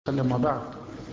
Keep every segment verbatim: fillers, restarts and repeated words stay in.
وسلم وبعد.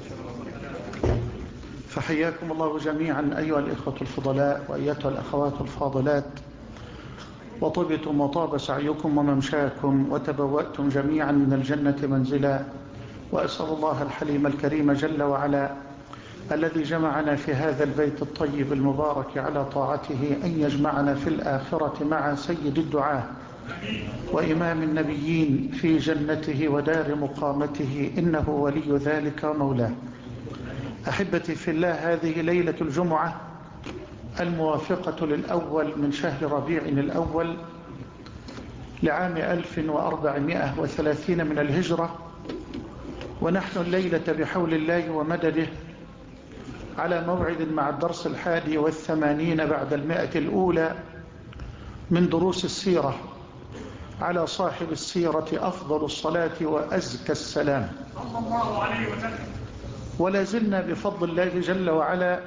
فحياكم الله جميعا أيها الإخوة الفضلاء وأيتها الأخوات الفاضلات، وطبتم وطاب سعيكم وممشاكم وتبوأتم جميعا من الجنة منزلا، وأسأل الله الحليم الكريم جل وعلا الذي جمعنا في هذا البيت الطيب المبارك على طاعته أن يجمعنا في الآخرة مع سيد الدعاة وإمام النبيين في جنته ودار مقامته، إنه ولي ذلك ومولاه. أحبتي في الله، هذه ليلة الجمعة الموافقة للأول من شهر ربيع الأول لعام ألف وأربعمائة وثلاثين من الهجرة، ونحن الليلة بحول الله ومدده على موعد مع الدرس الحادي والثمانين بعد المائة الأولى من دروس السيرة على صاحب السيرة أفضل الصلاة وأزكى السلام، صلى الله عليه وسلم. ولا زلنا بفضل الله جل وعلا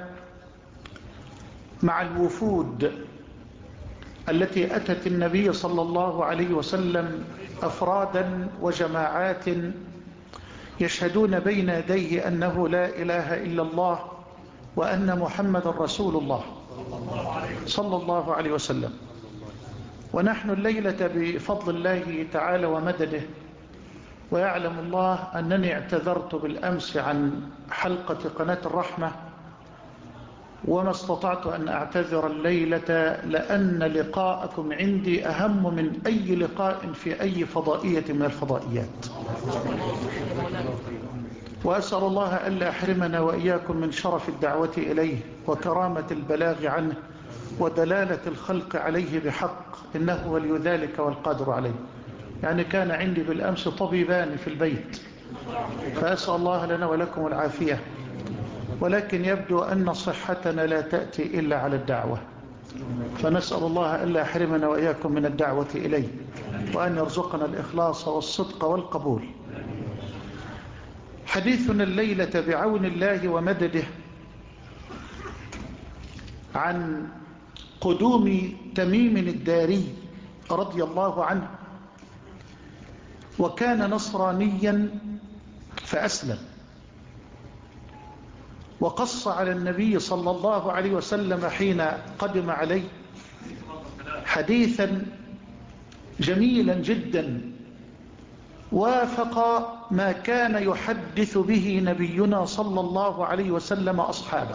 مع الوفود التي أتت النبي صلى الله عليه وسلم أفرادا وجماعات يشهدون بين يديه أنه لا إله إلا الله وأن محمد رسول الله صلى الله عليه وسلم. ونحن الليلة بفضل الله تعالى ومدده، ويعلم الله أنني اعتذرت بالأمس عن حلقة قناة الرحمة، وما استطعت أن أعتذر الليلة لأن لقاءكم عندي أهم من أي لقاء في أي فضائية من الفضائيات، وأسأل الله ألا أحرمنا وإياكم من شرف الدعوة إليه وكرامة البلاغ عنه ودلالة الخلق عليه بحق، إنه ولي ذلك والقادر عليه. يعني كان عندي بالأمس طبيبان في البيت، فأسأل الله لنا ولكم العافية، ولكن يبدو أن صحتنا لا تأتي إلا على الدعوة، فنسأل الله ألا يحرمنا وإياكم من الدعوة إليه، وأن يرزقنا الإخلاص والصدق والقبول. حديثنا الليلة بعون الله ومدده عن قدوم تميم الداري رضي الله عنه، وكان نصرانيا فأسلم، وقص على النبي صلى الله عليه وسلم حين قدم عليه حديثا جميلا جدا وافق ما كان يحدث به نبينا صلى الله عليه وسلم أصحابه.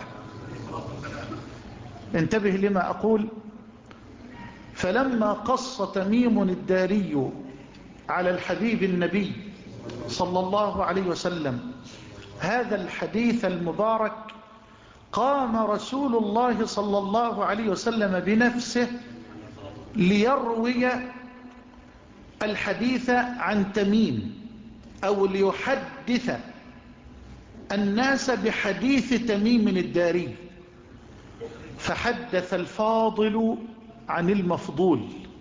انتبه لما أقول. فلما قص تميم الداري على الحبيب النبي صلى الله عليه وسلم هذا الحديث المبارك، قام رسول الله صلى الله عليه وسلم بنفسه ليروي الحديث عن تميم، أو ليحدث الناس بحديث تميم الداري. فحدث الفاضل عن المفضول،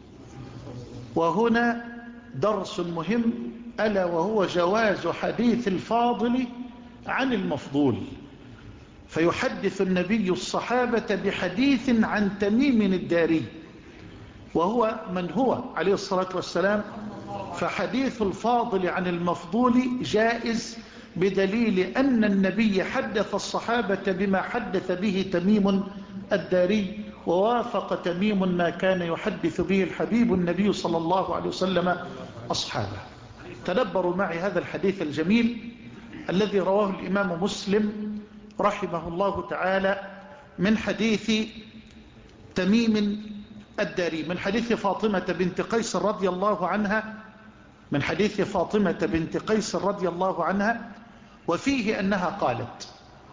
وهنا درس مهم ألا وهو جواز حديث الفاضل عن المفضول. فيحدث النبي الصحابة بحديث عن تميم الداري، وهو من هو عليه الصلاة والسلام. فحديث الفاضل عن المفضول جائز بدليل أن النبي حدث الصحابة بما حدث به تميم الداري، ووافق تميم ما كان يحدث به الحبيب النبي صلى الله عليه وسلم أصحابه. تدبروا معي هذا الحديث الجميل الذي رواه الإمام مسلم رحمه الله تعالى من حديث تميم الداري، من حديث فاطمة بنت قيس رضي الله عنها، من حديث فاطمة بنت قيس رضي الله عنها، وفيه أنها قالت: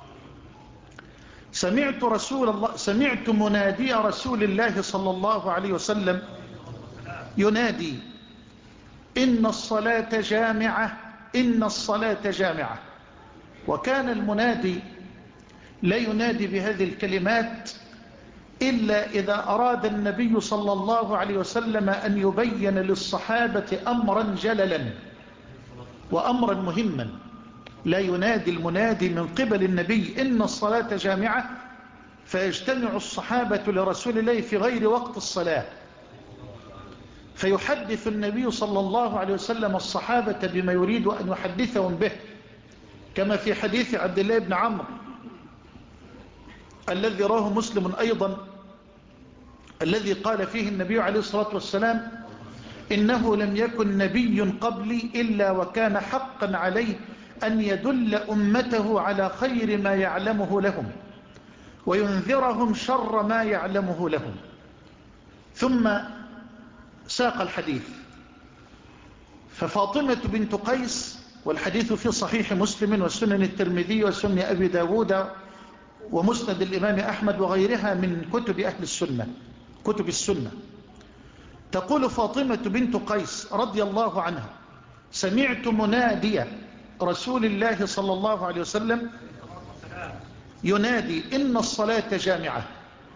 سمعت رسول الله سمعت منادي رسول الله صلى الله عليه وسلم ينادي: إن الصلاة جامعة، إن الصلاة جامعة. وكان المنادي لا ينادي بهذه الكلمات إلا إذا أراد النبي صلى الله عليه وسلم أن يبين للصحابة أمرا جللا وأمرا مهما. لا ينادي المنادي من قبل النبي إن الصلاة جامعة فيجتمع الصحابة لرسول الله في غير وقت الصلاة، فيحدث النبي صلى الله عليه وسلم الصحابة بما يريد أن يحدثهم به، كما في حديث عبد الله بن عمرو الذي راه مسلم أيضا، الذي قال فيه النبي عليه الصلاة والسلام: إنه لم يكن نبي قبلي إلا وكان حقا عليه أن يدل أمته على خير ما يعلمه لهم وينذرهم شر ما يعلمه لهم. ثم ساق الحديث. ففاطمة بنت قيس، والحديث في صحيح مسلم وسنن الترمذي وسنن أبي داود ومسند الإمام أحمد وغيرها من كتب أهل السنة، كتب السنة، تقول فاطمة بنت قيس رضي الله عنها: سمعت منادي رسول الله صلى الله عليه وسلم ينادي: إن الصلاة جامعة.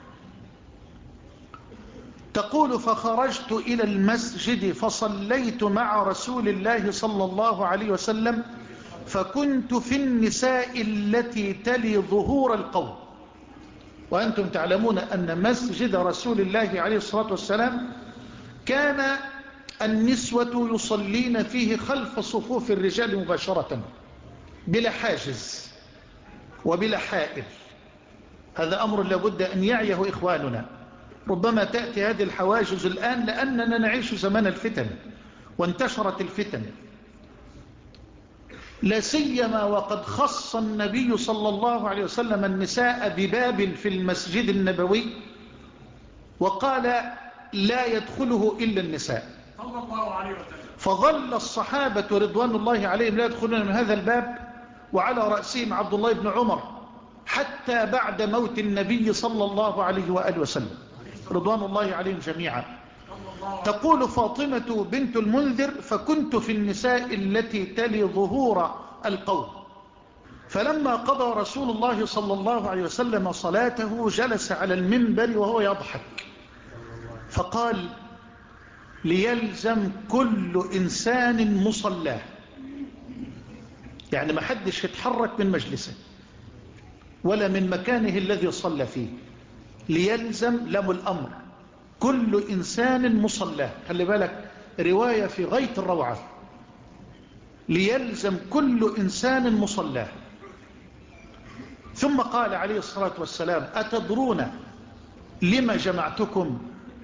تقول: فخرجت إلى المسجد فصليت مع رسول الله صلى الله عليه وسلم، فكنت في النساء التي تلي ظهور القوم. وأنتم تعلمون أن مسجد رسول الله عليه الصلاة والسلام كان النسوة يصلين فيه خلف صفوف الرجال مباشرة بلا حاجز وبلا حائل. هذا أمر لابد أن يعيه إخواننا. ربما تأتي هذه الحواجز الآن لأننا نعيش زمان الفتن وانتشرت الفتن، لا سيما وقد خص النبي صلى الله عليه وسلم النساء بباب في المسجد النبوي وقال: لا يدخله إلا النساء، صلى الله عليه وسلم. فظل الصحابة رضوان الله عليهم لا يدخلون من هذا الباب، وعلى رأسهم عبد الله بن عمر، حتى بعد موت النبي صلى الله عليه وآله وسلم رضوان الله عليهم جميعا. تقول فاطمة بنت المنذر: فكنت في النساء التي تلي ظهور القوم، فلما قضى رسول الله صلى الله عليه وسلم صلاته جلس على المنبر وهو يضحك، فقال: ليلزم كل إنسان مصلاه، يعني ما حدش يتحرك من مجلسه ولا من مكانه الذي صلى فيه. ليلزم لم الأمر كل إنسان مصلاه. خلي بالك، رواية في غاية الروعة. ليلزم كل إنسان مصلاه. ثم قال عليه الصلاة والسلام: أتدرون لما جمعتكم؟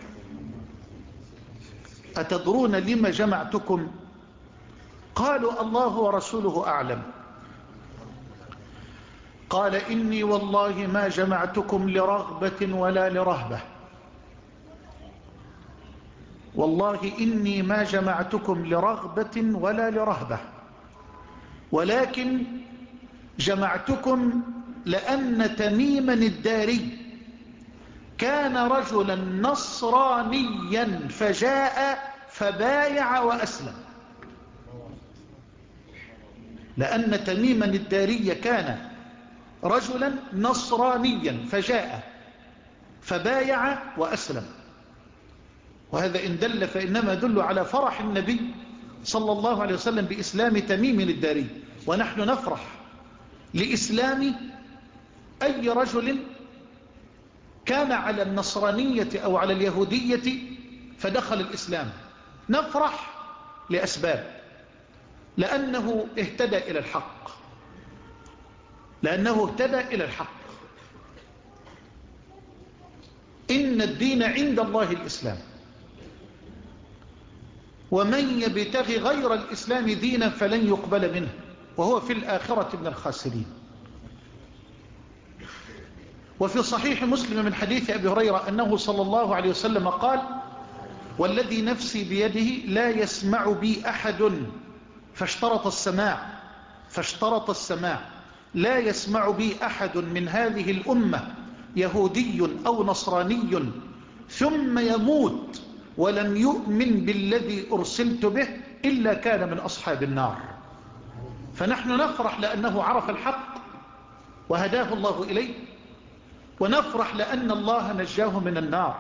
أتدرون لما جمعتكم؟ قالوا: الله ورسوله أعلم. قال: إني والله ما جمعتكم لرغبة ولا لرهبة، والله إني ما جمعتكم لرغبة ولا لرهبة، ولكن جمعتكم لأن تميما الداري كان رجلا نصرانيا فجاء فبايع وأسلم. لأن تميما الداري كان رجلا نصرانيا فجاء فبايع وأسلم. وهذا إن دل فإنما دل على فرح النبي صلى الله عليه وسلم بإسلام تميم الداري. ونحن نفرح لإسلام أي رجل كان على النصرانية أو على اليهودية فدخل الإسلام. نفرح لأسباب: لأنه اهتدى إلى الحق، لأنه اهتدى إلى الحق. إن الدين عند الله الإسلام، ومن يبتغي غير الإسلام دينا فلن يقبل منه وهو في الآخرة من الخاسرين. وفي صحيح مسلم من حديث أبي هريرة أنه صلى الله عليه وسلم قال: والذي نفسي بيده لا يسمع بي أحد، فاشترط السماع فاشترط السماع لا يسمع بي أحد من هذه الأمة يهودي أو نصراني ثم يموت ولم يؤمن بالذي أرسلت به إلا كان من أصحاب النار. فنحن نفرح لأنه عرف الحق وهداه الله إليه، ونفرح لأن الله نجاه من النار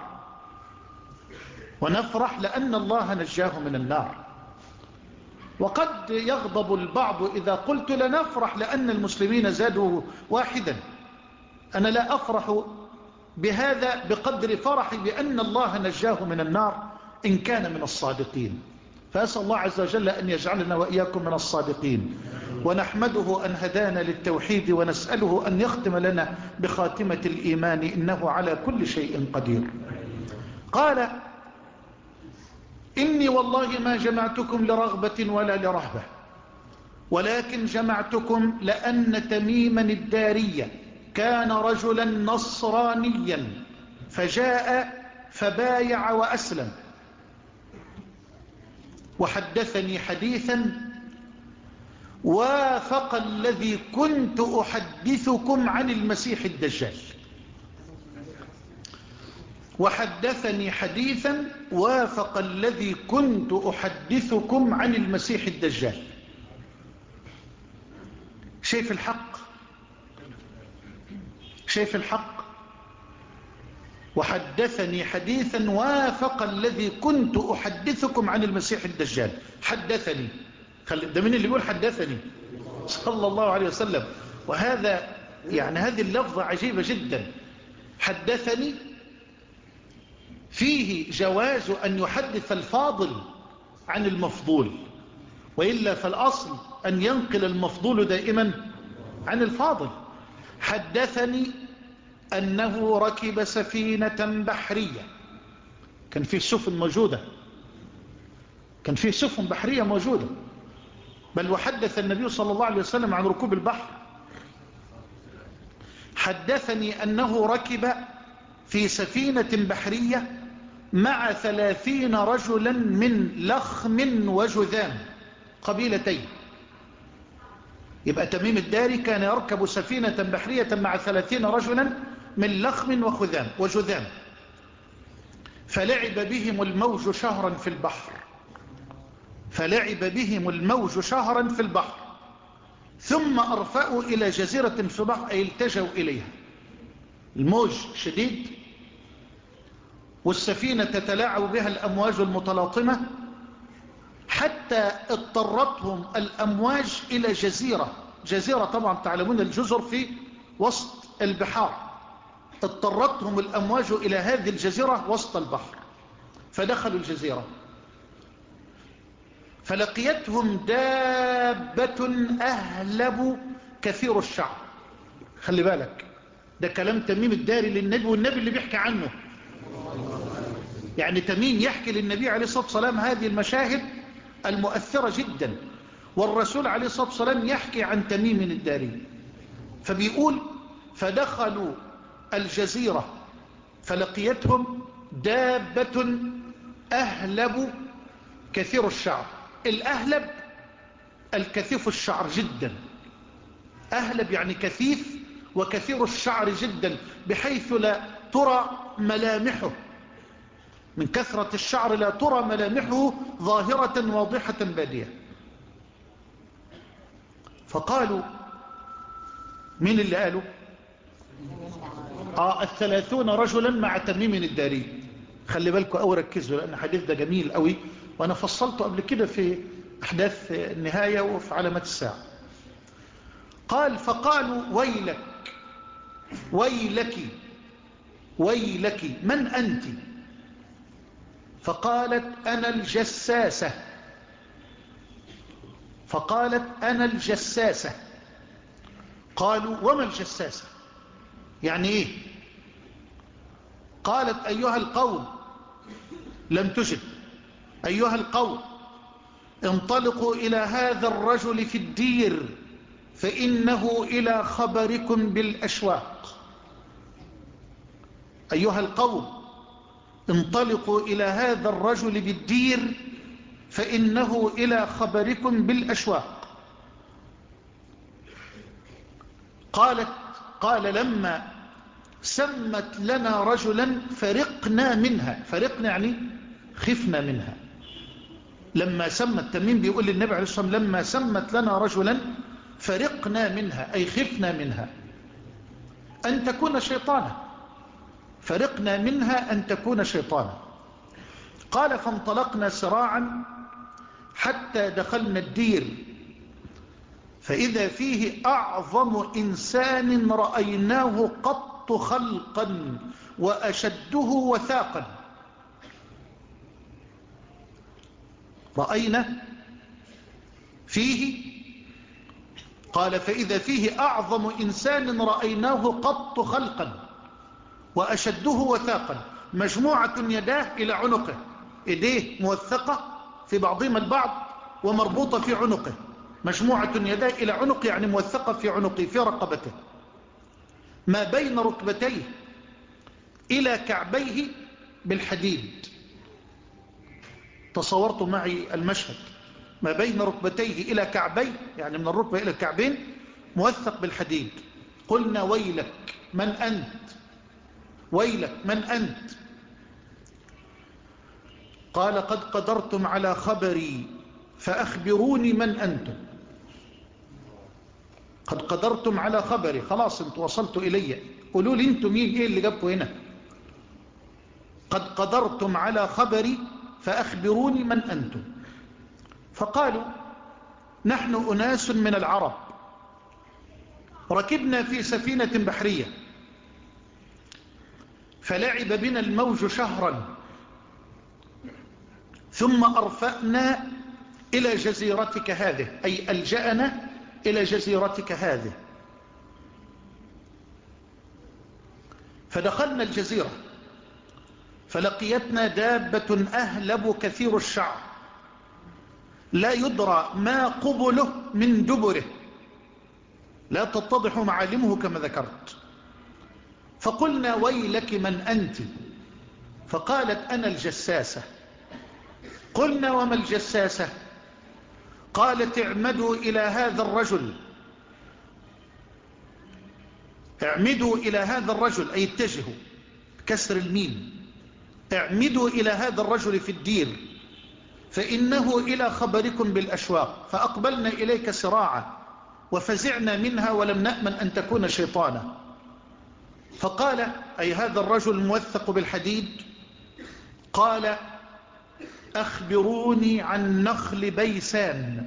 ونفرح لأن الله نجاه من النار. وقد يغضب البعض إذا قلت لنفرح لأن المسلمين زادوا واحدا. أنا لا أفرح بهذا بقدر فرحي بأن الله نجاه من النار إن كان من الصادقين. فأسأل الله عز وجل أن يجعلنا وإياكم من الصادقين. ونحمده أن هدانا للتوحيد، ونسأله أن يختم لنا بخاتمة الإيمان، إنه على كل شيء قدير. قال: إني والله ما جمعتكم لرغبة ولا لرهبة، ولكن جمعتكم لأن تميما الدارية كان رجلا نصرانيا فجاء فبايع وأسلم، وحدثني حديثا وافق الذي كنت أحدثكم عن المسيح الدجال. وحدثني حديثا وافق الذي كنت أحدثكم عن المسيح الدجال. شايف الحق؟ شايف الحق؟ وحدثني حديثا وافق الذي كنت أحدثكم عن المسيح الدجال. حدثني، ده من اللي يقول حدثني؟ صلى الله عليه وسلم. وهذا يعني هذه اللفظة عجيبة جدا. حدثني فيه جواز أن يحدث الفاضل عن المفضول، وإلا فالأصل أن ينقل المفضول دائما عن الفاضل. حدثني أنه ركب سفينة بحرية، كان فيه سفن موجودة، كان فيه سفن بحرية موجودة، بل وحدث النبي صلى الله عليه وسلم عن ركوب البحر. حدثني أنه ركب في سفينة بحرية مع ثلاثين رجلا من لخم وجذام، قبيلتين. يبقى تميم الداري كان يركب سفينة بحرية مع ثلاثين رجلا من لخم وخذام وجذام، فلعب بهم الموج شهرا في البحر فلعب بهم الموج شهرا في البحر ثم أرفأوا إلى جزيرة في البحر، أي التجوا إليها. الموج شديد والسفينة تتلاعب بها الأمواج المتلاطمة، حتى اضطرتهم الأمواج إلى جزيرة جزيرة طبعا تعلمون الجزر في وسط البحار، اضطرتهم الأمواج إلى هذه الجزيرة وسط البحر، فدخلوا الجزيرة فلقيتهم دابة أهلب كثير الشعر. خلي بالك، ده كلام تميم الداري للنبي، والنبي اللي بيحكي عنه. يعني تميم يحكي للنبي عليه الصلاة والسلام هذه المشاهد المؤثرة جدا، والرسول عليه الصلاة والسلام يحكي عن تميم الداري. فبيقول: فدخلوا الجزيرة فلقيتهم دابة أهلب كثير الشعر. الأهلب الكثيف الشعر جدا، أهلب يعني كثيف وكثير الشعر جدا، بحيث لا ترى ملامحه، من كثرة الشعر لا ترى ملامحه ظاهرة واضحة بادية. فقالوا، مين اللي قالوا؟ آه الثلاثون رجلا مع تميم الداري. خلي بالكم أو ركزوا، لأن الحديث ده جميل قوي، وأنا فصلته قبل كده في أحداث النهاية وفي علامات الساعة. قال: فقالوا: ويلك ويلك ويلك، من أنت؟ فقالت: أنا الجساسة. فقالت: أنا الجساسة. قالوا: وما الجساسة؟ يعني إيه؟ قالت: أيها القوم، لم تجب، أيها القوم انطلقوا إلى هذا الرجل في الدير فإنه إلى خبركم بالأشواق. أيها القوم انطلقوا إلى هذا الرجل بالدير فإنه إلى خبركم بالأشواق. قالت قال: لما سمت لنا رجلا فرقنا منها. فرقنا يعني خفنا منها. لما سمت، تميم بيقول للنبي عليه الصلاة والسلام: لما سمت لنا رجلا فرقنا منها، أي خفنا منها أن تكون شيطانا. فرقنا منها أن تكون شيطانا. قال: فانطلقنا سراعا حتى دخلنا الدير فإذا فيه أعظم إنسان رأيناه قط خلقا وأشده وثاقا. رأينا فيه قال فإذا فيه أعظم إنسان رأيناه قط خلقا وأشده وثاقا، مجموعة يداه إلى عنقه، إيديه موثقة في بعضهم البعض ومربوطة في عنقه، مجموعة يداه إلى عنقه يعني موثقة في عنقه في رقبته، ما بين ركبتيه إلى كعبيه بالحديد. تصورت معي المشهد، ما بين ركبتيه إلى كعبيه يعني من الركبة إلى الكعبين موثق بالحديد. قلنا ويلك من أنت، ويلك من أنت؟ قال قد قدرتم على خبري فأخبروني من أنتم. قد قدرتم على خبري، خلاص انتوا وصلتوا إلي، قولوا لي انتوا مين، ايه اللي جابكم هنا؟ قد قدرتم على خبري فأخبروني من أنتم. فقالوا نحن أناس من العرب ركبنا في سفينة بحرية فلعب بنا الموج شهرا ثم أرفأنا إلى جزيرتك هذه، أي ألجأنا إلى جزيرتك هذه. فدخلنا الجزيرة فلقيتنا دابة أهلب كثير الشعر لا يدرى ما قبله من دبره، لا تتضح معالمه كما ذكرت. فقلنا ويلك من أنت؟ فقالت أنا الجساسة. قلنا وما الجساسة؟ قالت اعمدوا إلى هذا الرجل، اعمدوا إلى هذا الرجل أي اتجهوا كسر الميم، اعمدوا إلى هذا الرجل في الدير فإنه إلى خبركم بالأشواق. فأقبلنا إليك سراعا وفزعنا منها ولم نأمن أن تكون شيطانا. فقال أي هذا الرجل موثق بالحديد، قال أخبروني عن نخل بيسان.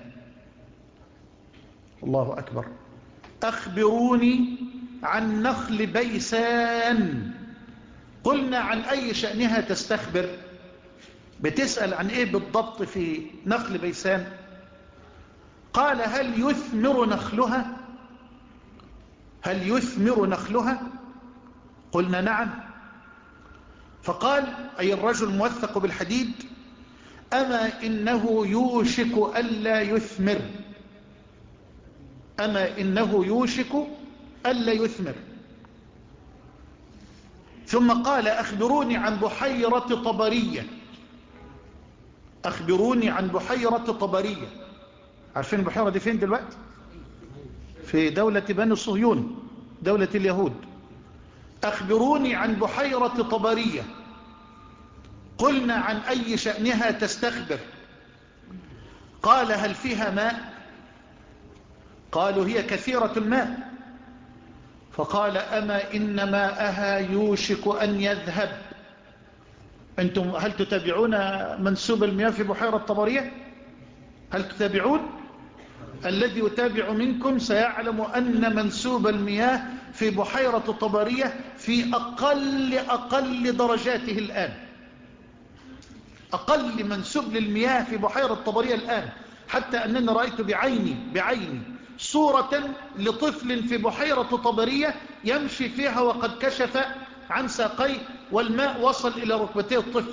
الله أكبر، أخبروني عن نخل بيسان. قلنا عن أي شأنها تستخبر؟ بتسأل عن إيه بالضبط في نخل بيسان؟ قال هل يثمر نخلها؟ هل يثمر نخلها؟ قلنا نعم. فقال أي الرجل موثق بالحديد أما إنه يوشك ألا يثمر، أما إنه يوشك ألا يثمر. ثم قال أخبروني عن بحيرة طبرية، أخبروني عن بحيرة طبرية. عارفين البحيرة دي فين دلوقتي؟ في دولة بني صهيون، دولة اليهود. أخبروني عن بحيرة طبرية. قلنا عن أي شأنها تستخبر؟ قال هل فيها ماء؟ قالوا هي كثيرة الماء. فقال أما إن ماءها يوشك أن يذهب. أنتم هل تتابعون منسوب المياه في بحيرة طبرية؟ هل تتابعون؟ الذي يتابع منكم سيعلم أن منسوب المياه في بحيرة طبرية في أقل أقل درجاته الآن، أقل منسوب للمياه في بحيرة طبرية الآن، حتى أنني رأيت بعيني بعيني صورة لطفل في بحيرة طبرية يمشي فيها وقد كشف عن ساقيه والماء وصل إلى ركبتي الطفل،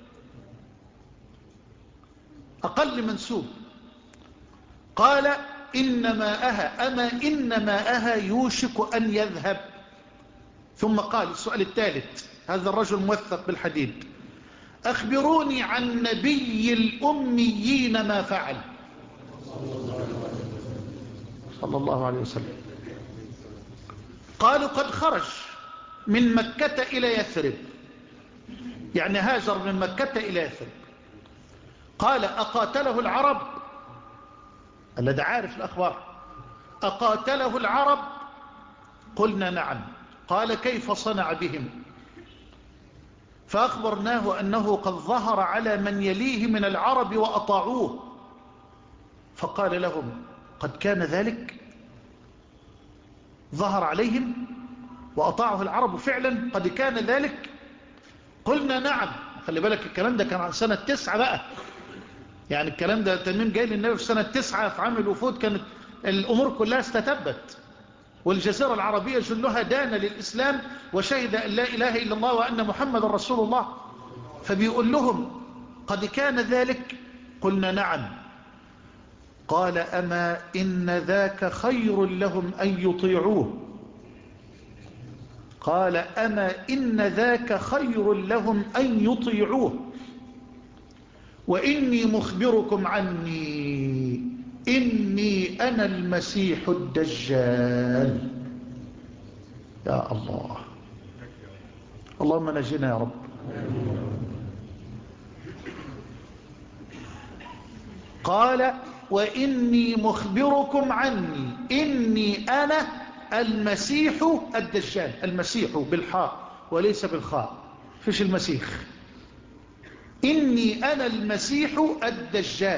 أقل منسوب. قال إن ماءها أما إن ماءها يوشك أن يذهب. ثم قال السؤال الثالث، هذا الرجل موثق بالحديد، أخبروني عن نبي الأميين ما فعل صلى الله عليه وسلم. قالوا قد خرج من مكة إلى يثرب، يعني هاجر من مكة إلى يثرب. قال أقاتله العرب؟ الذي عارف الأخبار، أقاتله العرب؟ قلنا نعم. قال كيف صنع بهم؟ فأخبرناه أنه قد ظهر على من يليه من العرب وأطاعوه. فقال لهم قد كان ذلك؟ ظهر عليهم وأطاعه العرب فعلا؟ قد كان ذلك؟ قلنا نعم. خلي بالك الكلام ده كان عن سنة تسعة بقى، يعني الكلام ده تميم جاي للنبي في سنة تسعة في عام الوفود، كانت الأمور كلها استتبت، والجزيرة العربية جلها دان للإسلام وشهد أن لا إله إلا الله وأن محمد رسول الله. فبيقول لهم قد كان ذلك؟ قلنا نعم. قال أما إن ذاك خير لهم أن يطيعوه. قال أما إن ذاك خير لهم أن يطيعوه وإني مخبركم عني إني أنا المسيح الدجال. يا الله، اللهم نجنا يا رب. قال وإني مخبركم عني إني أنا المسيح الدجال. المسيح بالحاء وليس بالخاء، فيش المسيح. إني أنا المسيح الدجال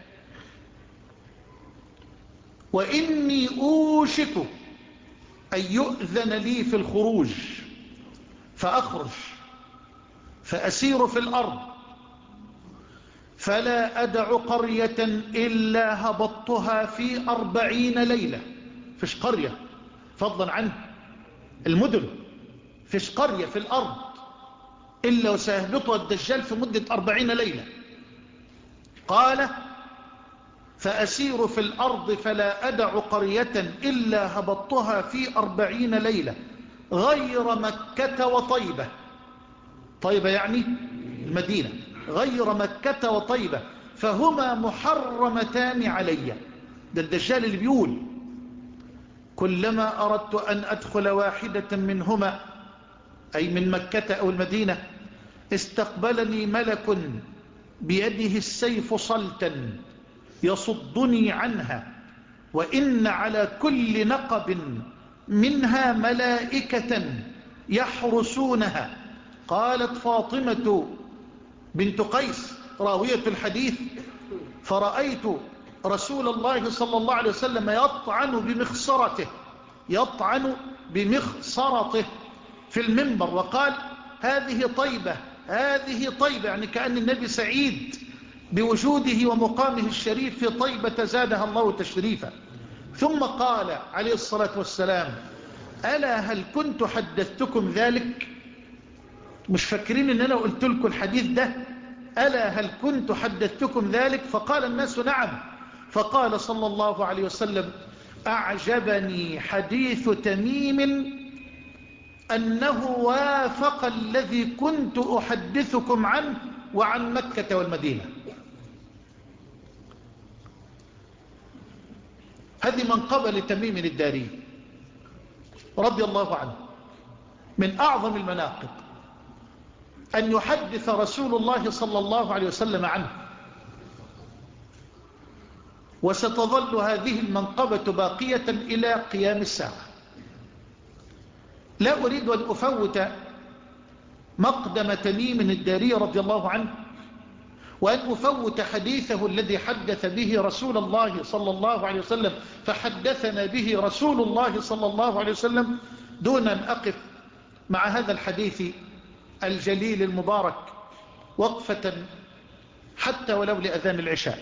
وإني أوشك أن يؤذن لي في الخروج فأخرج فأسير في الأرض فلا أدع قرية إلا هبطتها في أربعين ليلة. فيش قرية فضلا عن المدن، فيش قرية في الأرض إلا وسيهبطها الدجال في مدة أربعين ليلة. قال فأسير في الأرض فلا أدع قرية إلا هبطتها في أربعين ليلة غير مكة وطيبة. طيبة يعني المدينة، غير مكة وطيبة فهما محرمتان علي. ده الدجال اللي بيقول كلما أردت أن أدخل واحدة منهما أي من مكة أو المدينة استقبلني ملك بيده السيف صلتا يصدني عنها وإن على كل نقب منها ملائكة يحرسونها. قالت فاطمة بنت قيس راوية الحديث فرأيت رسول الله صلى الله عليه وسلم يطعن بمخصرته يطعن بمخصرته في المنبر وقال هذه طيبة هذه طيبة، يعني كأن النبي سعيد بوجوده ومقامه الشريف في طيبة زادها الله تشريفا. ثم قال عليه الصلاة والسلام ألا هل كنت حدثتكم ذلك؟ مش فاكرين ان انا قلت لكم الحديث ده؟ ألا هل كنت حدثتكم ذلك؟ فقال الناس نعم. فقال صلى الله عليه وسلم أعجبني حديث تميم أنه وافق الذي كنت أحدثكم عنه وعن مكة والمدينة. هذه منقبة لتميم الداري رضي الله عنه، من أعظم المناقب أن يحدث رسول الله صلى الله عليه وسلم عنه، وستظل هذه المنقبة باقية إلى قيام الساعة. لا أريد أن أفوت مقدم تميم الداري رضي الله عنه وأن أفوت حديثه الذي حدث به رسول الله صلى الله عليه وسلم فحدثنا به رسول الله صلى الله عليه وسلم دون أن أقف مع هذا الحديث الجليل المبارك وقفة حتى ولو لأذان العشاء.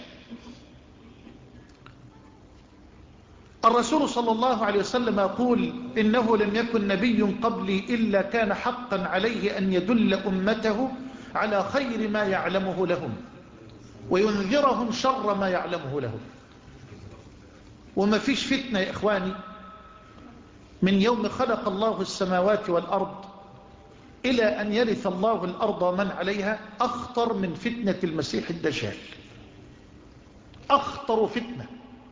الرسول صلى الله عليه وسلم يقول إنه لم يكن نبي قبلي إلا كان حقا عليه أن يدل أمته على خير ما يعلمه لهم وينذرهم شر ما يعلمه لهم. وما فيش فتنة يا إخواني من يوم خلق الله السماوات والأرض إلى أن يرث الله الأرض ومن عليها أخطر من فتنة المسيح الدجال. أخطر فتنة.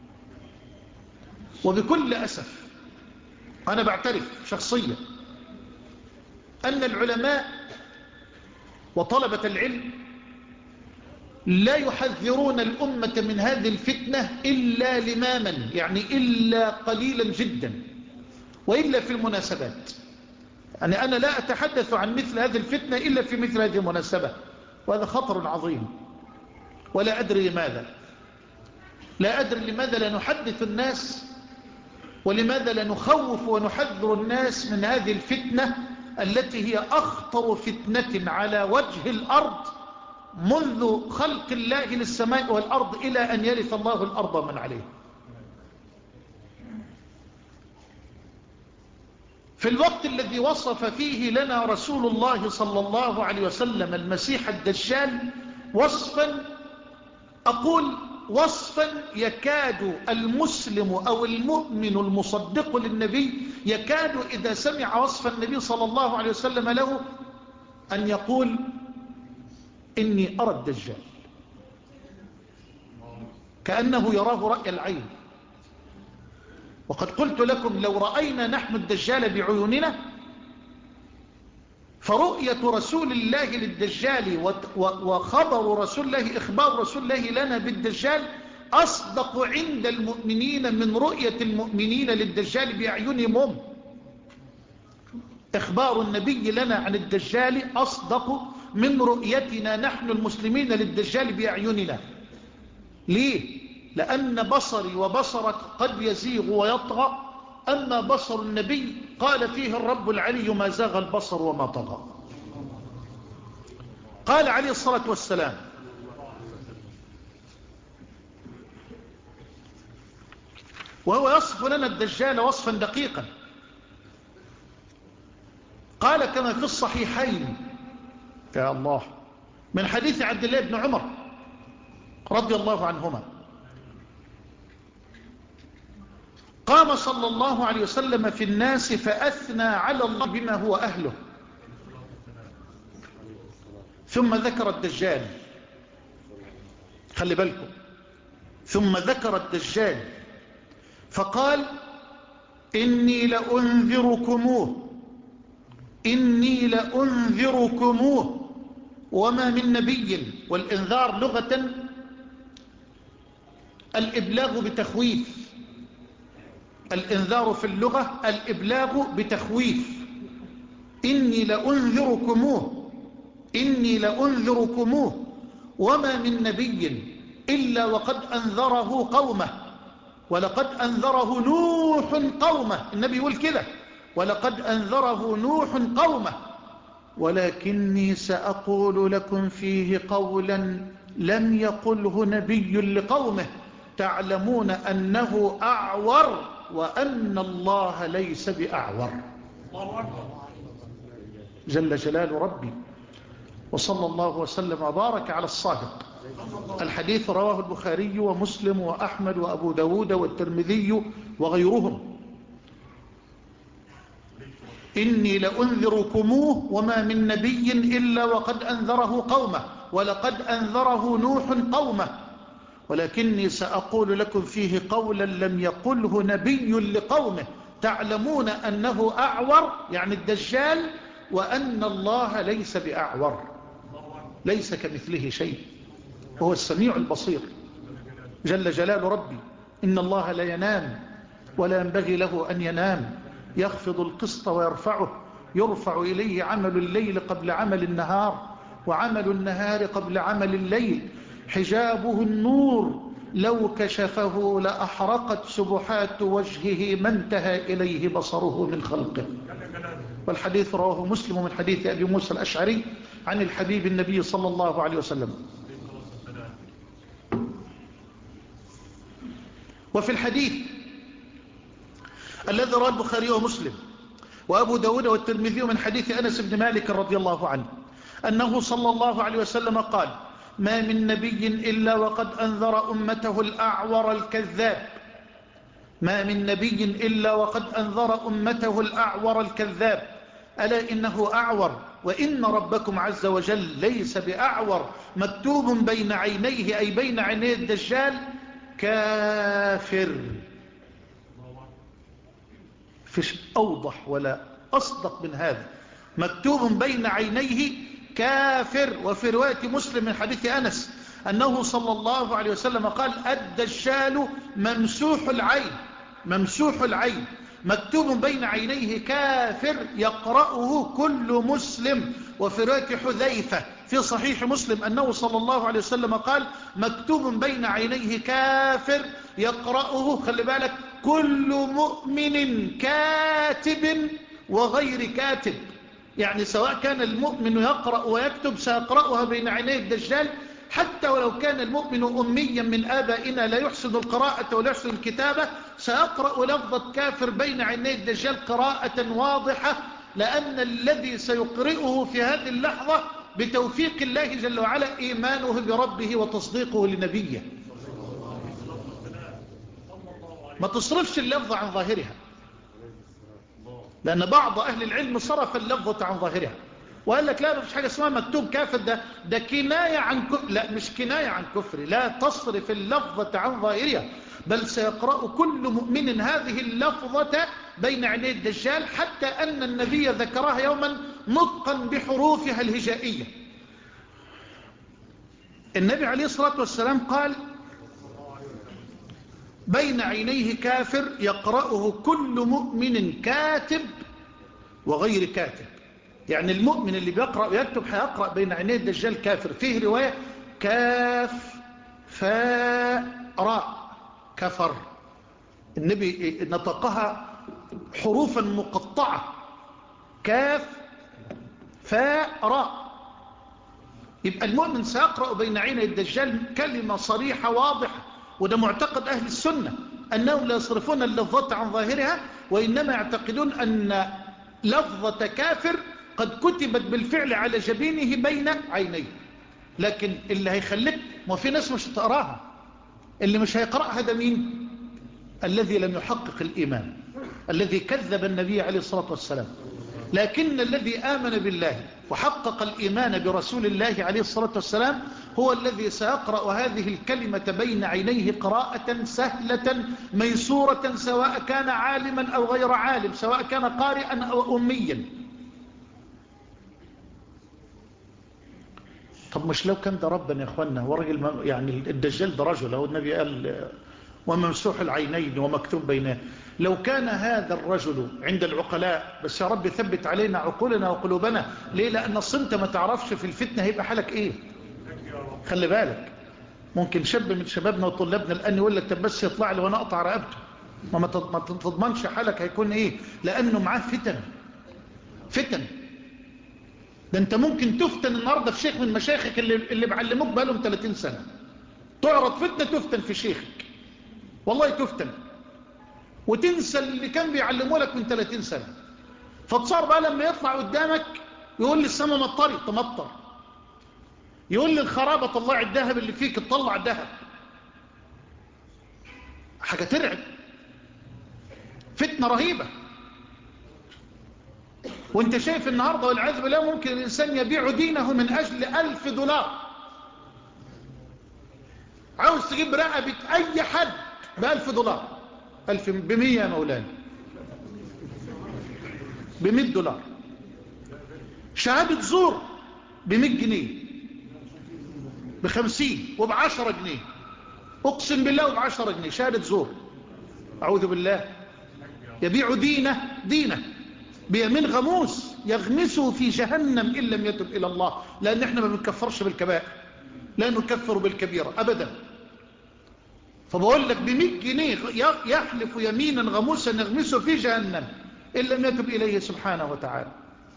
وبكل أسف أنا بعترف شخصيا أن العلماء وطلبة العلم لا يحذرون الأمة من هذه الفتنة إلا لماما، يعني إلا قليلا جدا، وإلا في المناسبات. يعني أنا لا أتحدث عن مثل هذه الفتنة إلا في مثل هذه المناسبة، وهذا خطر عظيم. ولا أدري لماذا لا أدري لماذا لا نحدث الناس ولماذا لا نخوف ونحذر الناس من هذه الفتنة التي هي أخطر فتنة على وجه الأرض منذ خلق الله للسماء والأرض إلى أن يرث الله الأرض من عليه. في الوقت الذي وصف فيه لنا رسول الله صلى الله عليه وسلم المسيح الدجال وصفا، أقول وصفا يكاد المسلم أو المؤمن المصدق للنبي يكاد إذا سمع وصف النبي صلى الله عليه وسلم له أن يقول إني أرى الدجال، كأنه يراه رأي العين. وقد قلت لكم لو رأينا نحن الدجال بعيوننا فرؤية رسول الله للدجال وخبر رسول الله إخبار رسول الله لنا بالدجال أصدق عند المؤمنين من رؤية المؤمنين للدجال بأعينهم هم. إخبار النبي لنا عن الدجال أصدق من رؤيتنا نحن المسلمين للدجال بأعيننا. ليه؟ لأن بصري وبصرك قد يزيغ ويطغى، أما بصر النبي قال فيه الرب العلي ما زاغ البصر وما طغى. قال عليه الصلاة والسلام وهو يصف لنا الدجال وصفا دقيقا، قال كما في الصحيحين يا الله من حديث عبد الله بن عمر رضي الله عنهما قام صلى الله عليه وسلم في الناس فأثنى على الله بما هو أهله، ثم ذكر الدجال، خلي بالكم، ثم ذكر الدجال فقال إني لأنذركموه إني لأنذركموه وما من نبي. والإنذار لغة الإبلاغ بتخويف، الإنذار في اللغة الإبلاغ بتخويف. إني لأنذركموه إني لأنذركموه وما من نبي إلا وقد أنذره قومه، ولقد أنذره نوح قومه، النبي يقول كده، ولقد أنذره نوح قومه ولكني سأقول لكم فيه قولا لم يقله نبي لقومه تعلمون أنه أعور وأن الله ليس بأعور. جل جلال ربي. وصلى الله وسلم وبارك على الصادق. الحديث رواه البخاري ومسلم وأحمد وأبو داود والترمذي وغيرهم. إني لأنذركموه وما من نبي إلا وقد أنذره قومه ولقد أنذره نوح قومه ولكني سأقول لكم فيه قولا لم يقله نبي لقومه تعلمون أنه أعور يعني الدجال وأن الله ليس بأعور، ليس كمثله شيء وهو السميع البصير جل جلال ربي. إن الله لا ينام ولا ينبغي له أن ينام، يخفض القسط ويرفعه، يرفع إليه عمل الليل قبل عمل النهار وعمل النهار قبل عمل الليل، حجابه النور لو كشفه لأحرقت سبحات وجهه ما انتهى إليه بصره من خلقه. والحديث رواه مسلم من حديث أبي موسى الأشعري عن الحبيب النبي صلى الله عليه وسلم. وفي الحديث الذي رواه البخاري ومسلم وأبو داود والترمذي من حديث أنس بن مالك رضي الله عنه أنه صلى الله عليه وسلم قال ما من نبي إلا وقد أنذر أمته الأعور الكذاب ما من نبي إلا وقد أنذر أمته الأعور الكذاب ألا إنه أعور وإن ربكم عز وجل ليس بأعور مكتوب بين عينيه أي بين عيني الدجال كافر. فيش أوضح ولا أصدق من هذا، مكتوب بين عينيه كافر. وفي رواية مسلم من حديث أنس أنه صلى الله عليه وسلم قال الدجال ممسوح العين ممسوح العين مكتوب بين عينيه كافر يقرأه كل مسلم. وفي رواية حذيفة في صحيح مسلم أنه صلى الله عليه وسلم قال مكتوب بين عينيه كافر يقرأه خلي بالك كل مؤمن كاتب وغير كاتب، يعني سواء كان المؤمن يقرأ ويكتب سيقرأها بين عيني الدجال حتى ولو كان المؤمن أميا من آبائنا لا يحسن القراءة ولا يحسن الكتابة، سيقرأ لفظة كافر بين عيني الدجال قراءة واضحة، لأن الذي سيقرئه في هذه اللحظة بتوفيق الله جل وعلا إيمانه بربه وتصديقه لنبيه. ما تصرفش اللفظة عن ظاهرها، لأن بعض أهل العلم صرف اللفظة عن ظاهرها وقال لك لا، ما فيش حاجة اسمها مكتوب كافر، ده ده كناية عن كفر. لا، مش كناية عن كفر، لا تصرف اللفظة عن ظاهرها، بل سيقرأ كل مؤمن هذه اللفظة بين عيني الدجال، حتى أن النبي ذكرها يوما نطقا بحروفها الهجائية. النبي عليه الصلاة والسلام قال بين عينيه كافر يقرأه كل مؤمن كاتب وغير كاتب. يعني المؤمن اللي بيقرأ ويكتب هيقرأ بين عينيه الدجال كافر. فيه رواية كاف فاء راء كفر، النبي نطقها حروفا مقطعة، كاف فاء راء. يبقى المؤمن سيقرأ بين عيني الدجال كلمة صريحة واضحة، وده معتقد أهل السنة أنهم لا يصرفون اللفظة عن ظاهرها، وإنما يعتقدون أن لفظة كافر قد كتبت بالفعل على جبينه بين عينيه. لكن اللي هيخليك، ما في ناس مش تقراها، اللي مش هيقرأها ده مين؟ الذي لم يحقق الإيمان، الذي كذب النبي عليه الصلاة والسلام. لكن الذي آمن بالله وحقق الإيمان برسول الله عليه الصلاة والسلام هو الذي سيقرأ هذه الكلمة بين عينيه قراءة سهلة ميسورة، سواء كان عالما أو غير عالم، سواء كان قارئا أو أميا. طب مش لو كان ده ربنا يا اخوانا، ورجل يعني الدجال ده رجل، هو النبي قال وممسوح العينين ومكتوب بينه. لو كان هذا الرجل عند العقلاء، بس يا رب ثبت علينا عقولنا وقلوبنا، ليه؟ لأن الصمت ما تعرفش في الفتنة هيبقى حالك ايه. خلي بالك، ممكن شاب من شبابنا وطلابنا الآن يقول لك طب بس يطلع لي وانا اقطع رقبته، ما تضمنش حالك هيكون ايه، لأنه معاه فتن. فتن ده انت ممكن تفتن النهاردة في شيخ من مشايخك اللي, اللي بعلموك بقالهم ثلاثين سنة، تعرض فتنة تفتن في شيخك، والله تفتن وتنسى اللي كان بيعلمه لك من ثلاثين سنة. فتصار بقى لما يطلع قدامك يقول لي السماء مطري تمطر، يقول لي الخرابة طلع الذهب اللي فيك تطلع الذهب. حاجة ترعب، فتنة رهيبة. وانت شايف النهاردة والعياذ بالله ممكن الإنسان يبيع دينه من أجل ألف دولار. عاوز تجيب رقبة أي حد بألف دولار، ألف بمية يا مولانا، بمية دولار. شهادة زور بمية جنيه، بخمسين وبعشرة جنيه، أقسم بالله وبعشرة جنيه شهادة زور. أعوذ بالله. يبيع دينه دينه بيمين غموس يغمسه في جهنم إن لم يتب إلى الله، لأن احنا ما بنكفرش بالكبائر، لا نكفر بالكبيرة أبدا. فبقول لك بمئة جنيه يحلف يمينا غموسا يغمسه في جهنم إن لم يتب إليه سبحانه وتعالى.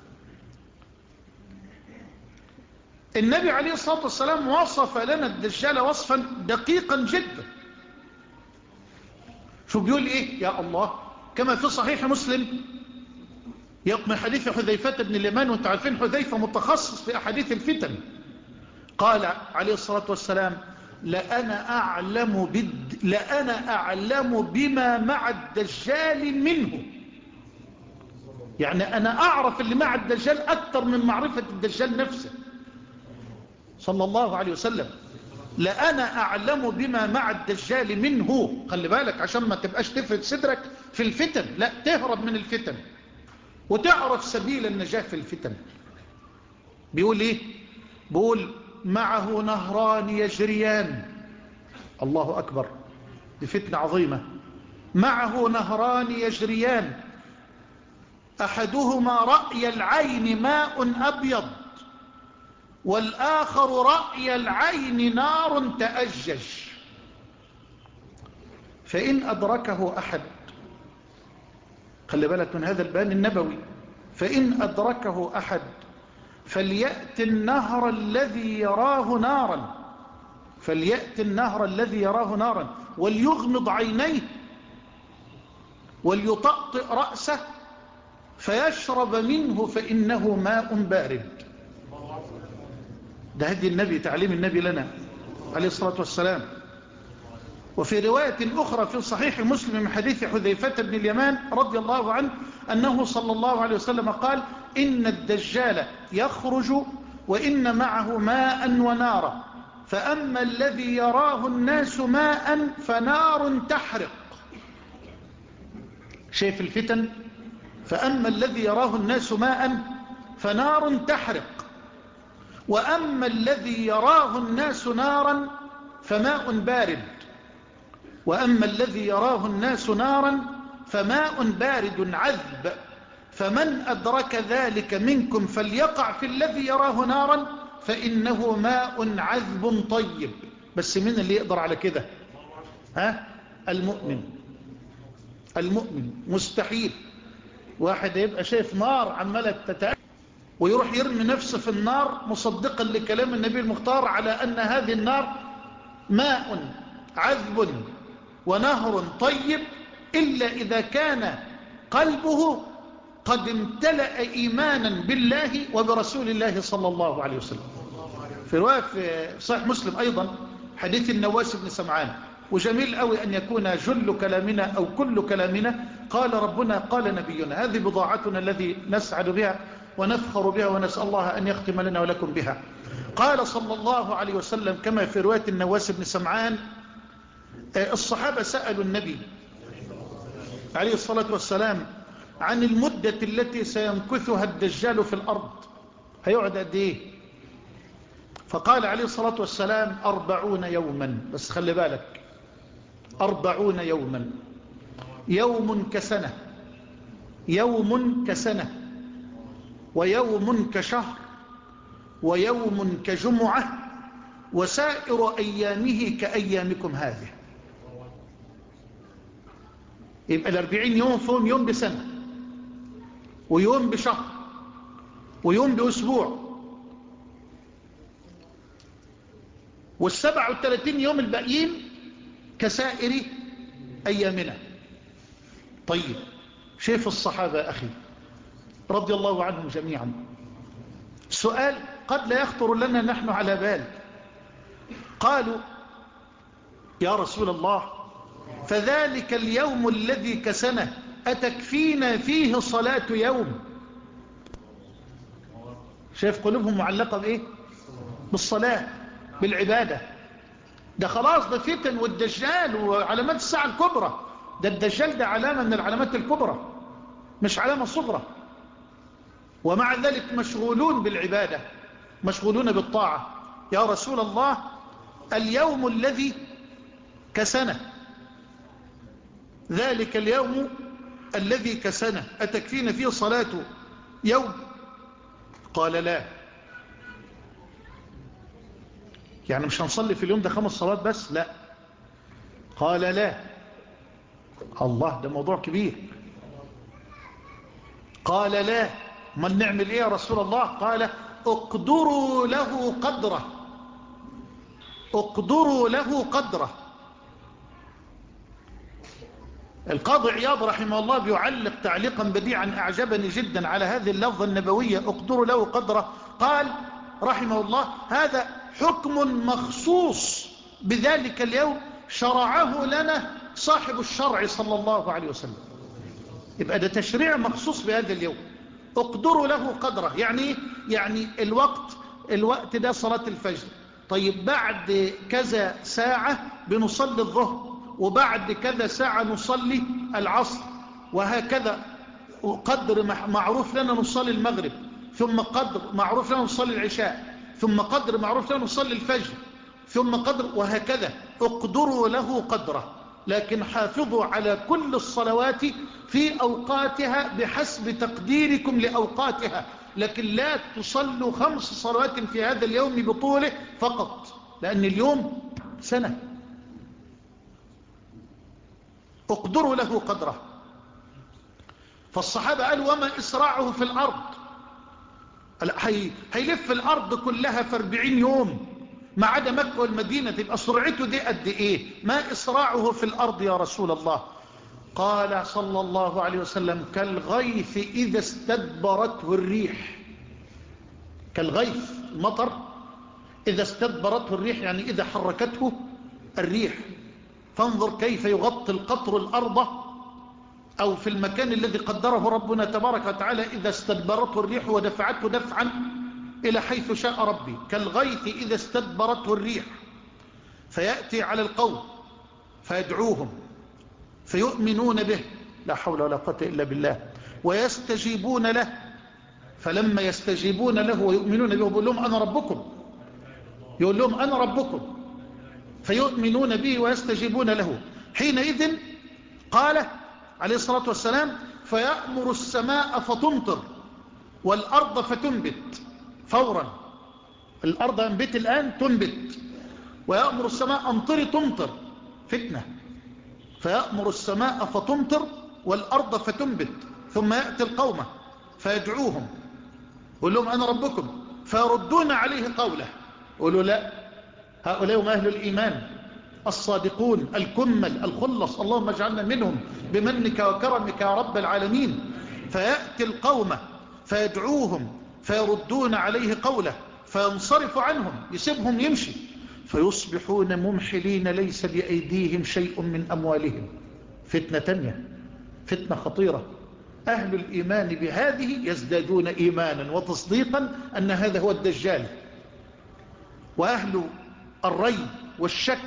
النبي عليه الصلاة والسلام وصف لنا الدجال وصفا دقيقا جدا. شو بيقول إيه يا الله؟ كما في صحيح مسلم من حديث حذيفة بن اليمان، وانتم عارفين حذيفة متخصص في أحاديث الفتن. قال عليه الصلاة والسلام لأنا أعلم, بد... لأنا أعلم بما مع الدجال منه. يعني أنا أعرف اللي مع الدجال أكثر من معرفة الدجال نفسه صلى الله عليه وسلم. لأنا أعلم بما مع الدجال منه. خلي بالك عشان ما تبقاش تفرد صدرك في الفتن، لا، تهرب من الفتن وتعرف سبيل النجاة في الفتن. بيقول إيه؟ بيقول معه نهران يجريان. الله أكبر، دي فتنة عظيمة. معه نهران يجريان أحدهما رأي العين ماء أبيض، والآخر رأي العين نار تأجج. فإن أدركه أحد، خلي بالك من هذا البيان النبوي، فإن أدركه أحد فليأت النهر الذي يراه نارا فليأتي النهر الذي يراه نارا وليغمض عينيه وليطأطئ رأسه فيشرب منه فإنه ماء بارد. ده هدي النبي، تعليم النبي لنا عليه الصلاة والسلام. وفي رواية أخرى في صحيح مسلم من حديث حذيفة بن اليمان رضي الله عنه أنه صلى الله عليه وسلم قال: إن الدجال يخرج وإن معه ماء ونارا، فأما الذي يراه الناس ماء فنار تحرق. شايف الفتن؟ فأما الذي يراه الناس ماء فنار تحرق، وأما الذي يراه الناس نارا فماء بارد، وأما الذي يراه الناس نارا فماء بارد عذب، فمن أدرك ذلك منكم فليقع في الذي يراه نارا فإنه ماء عذب طيب. بس مين اللي يقدر على كده؟ ها؟ المؤمن. المؤمن مستحيل واحد يبقى شايف نار عمالة تتأكد ويروح يرمي نفسه في النار مصدقا لكلام النبي المختار على أن هذه النار ماء عذب ونهر طيب، إلا إذا كان قلبه قد امتلأ إيمانا بالله وبرسول الله صلى الله عليه وسلم. في رواية في صحيح مسلم أيضا حديث النواس بن سمعان، وجميل قوي أن يكون جل كلامنا أو كل كلامنا قال ربنا قال نبينا. هذه بضاعتنا الذي نسعد بها ونفخر بها ونسأل الله أن يختم لنا ولكم بها. قال صلى الله عليه وسلم كما في رواية النواس بن سمعان: الصحابة سألوا النبي عليه الصلاة والسلام عن المدة التي سيمكثها الدجال في الأرض، هيقعد قد ايه؟ فقال عليه الصلاة والسلام: أربعون يوما. بس خلي بالك، أربعون يوما، يوم كسنة، يوم كسنة، ويوم كشهر، ويوم كجمعة، وسائر أيامه كأيامكم هذه. يبقى الأربعين يوم فيهم يوم بسنة، ويوم بشهر، ويوم بأسبوع، والسبع والثلاثين يوم الباقيين كسائر أيامنا. طيب، شايف الصحابة أخي رضي الله عنهم جميعا، سؤال قد لا يخطر لنا نحن على بال. قالوا: يا رسول الله، فذلك اليوم الذي كسنه أتكفينا فيه صلاة يوم؟ شايف قلوبهم معلقة بإيه؟ بالصلاة، بالعبادة. ده خلاص، ده فتن والدجال وعلامات الساعة الكبرى. ده الدجال ده علامة من العلامات الكبرى مش علامة صغرى، ومع ذلك مشغولون بالعبادة، مشغولون بالطاعة. يا رسول الله، اليوم الذي كسنه، ذلك اليوم الذي كسنه أتكفينا فيه صلاة يوم؟ قال: لا. يعني مش هنصلي في اليوم ده خمس صلوات بس؟ لا. قال: لا. الله، ده موضوع كبير. قال: لا. ما نعمل ايه يا رسول الله؟ قال: اقدروا له قدره، اقدروا له قدره. القاضي عياض رحمه الله بيعلق تعليقا بديعا أعجبني جدا على هذه اللفظة النبوية: اقدروا له قدره. قال رحمه الله: هذا حكم مخصوص بذلك اليوم شرعه لنا صاحب الشرع صلى الله عليه وسلم. يبقى ده تشريع مخصوص بهذا اليوم. اقدروا له قدره يعني يعني الوقت الوقت ده صلاة الفجر. طيب، بعد كذا ساعة بنصلي الظهر، وبعد كذا ساعة نصلي العصر، وهكذا قدر معروف لنا نصلي المغرب، ثم قدر معروف لنا نصلي العشاء، ثم قدر معروف لنا نصلي الفجر، ثم قدر، وهكذا. اقدروا له قدره، لكن حافظوا على كل الصلوات في أوقاتها بحسب تقديركم لأوقاتها، لكن لا تصلوا خمس صلوات في هذا اليوم بطوله فقط، لأن اليوم سنة. اقدروا له قدره. فالصحابة قالوا: وما إسراعه في الأرض؟ هيلف الأرض كلها في أربعين يوم ما عدا مكة والمدينة تبقى سرعته دي قد ايه؟ ما إسراعه في الأرض يا رسول الله؟ قال صلى الله عليه وسلم كالغيث إذا استدبرته الريح. كالغيث المطر إذا استدبرته الريح، يعني إذا حركته الريح. فانظر كيف يغطي القطر الأرض أو في المكان الذي قدره ربنا تبارك وتعالى إذا استدبرته الريح ودفعته دفعا إلى حيث شاء ربي. كالغيث إذا استدبرته الريح فيأتي على القوم فيدعوهم فيؤمنون به، لا حول ولا قوة إلا بالله، ويستجيبون له. فلما يستجيبون له ويؤمنون به يقول لهم أنا ربكم، يقول لهم أنا ربكم، فيؤمنون به ويستجيبون له. حينئذ قال عليه الصلاة والسلام فيأمر السماء فتمطر والأرض فتنبت فورا. الأرض أنبت الآن تنبت، ويأمر السماء أمطري تمطر، فتنة. فيأمر السماء فتمطر والأرض فتنبت. ثم يأتي القوم فيدعوهم يقول لهم أنا ربكم، فيردون عليه قوله، يقولوا لا، هؤلاء هم أهل الإيمان الصادقون الكمل الخلص، اللهم اجعلنا منهم بمنك وكرمك يا رب العالمين. فيأتي القوم فيدعوهم فيردون عليه قوله فينصرف عنهم، يسيبهم يمشي، فيصبحون ممحلين ليس بأيديهم شيء من أموالهم. فتنة تانية، فتنة خطيرة. أهل الإيمان بهذه يزدادون إيمانا وتصديقا أن هذا هو الدجال، وأهل الريب والشك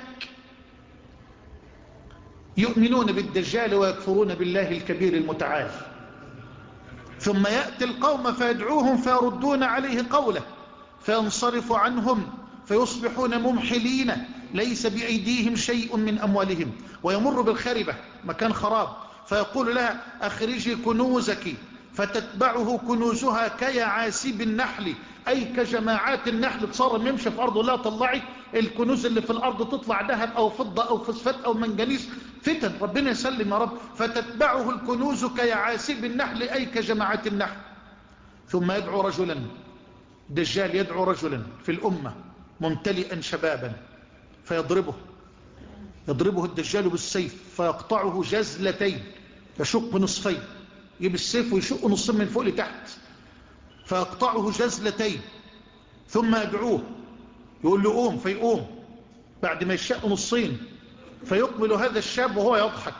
يؤمنون بالدجال ويكفرون بالله الكبير المتعال. ثم يأتي القوم فيدعوهم فيردون عليه قوله فينصرف عنهم فيصبحون ممحلين ليس بأيديهم شيء من أموالهم. ويمر بالخربة، مكان خراب، فيقول لها أخرجي كنوزك، فتتبعه كنوزها كيعاسيب النحل، أي كجماعات النحل تصار يمشي في أرضه، لا طلعي الكنوز اللي في الأرض تطلع ذهب أو فضة أو فوسفات أو منجنيز، فتن ربنا يسلم يا رب. فتتبعه الكنوز كيعاسيب النحل أي كجماعات النحل. ثم يدعو رجلا، دجال يدعو رجلا في الأمة ممتلئا شبابا فيضربه، يضربه الدجال بالسيف فيقطعه جزلتين، يشق نصفين، يجيب السيف ويشق نصين من فوق لتحت فيقطعه جزلتين. ثم يدعوه يقول له قوم، فيقوم بعد ما يشق نصين. فيقبل هذا الشاب وهو يضحك،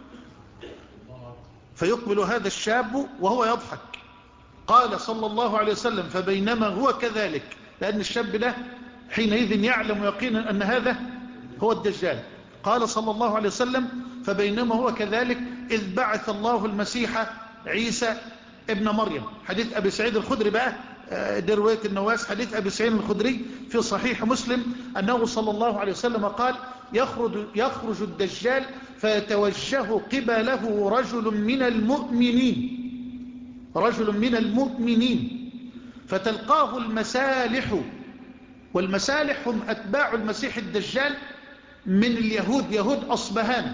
فيقبل هذا الشاب وهو يضحك. قال صلى الله عليه وسلم فبينما هو كذلك، لأن الشاب ده حينئذ يعلم يقينا أن هذا هو الدجال. قال صلى الله عليه وسلم فبينما هو كذلك إذ بعث الله المسيح عيسى ابن مريم. حديث أبي سعيد الخدري بقى، دي رواية النواس، حديث أبي سعيد الخدري في صحيح مسلم أنه صلى الله عليه وسلم قال يخرج, يخرج الدجال فيتوجه قبله رجل من المؤمنين، رجل من المؤمنين فتلقاه المسالح. والمسالح هم أتباع المسيح الدجال من اليهود، يهود أصبهان،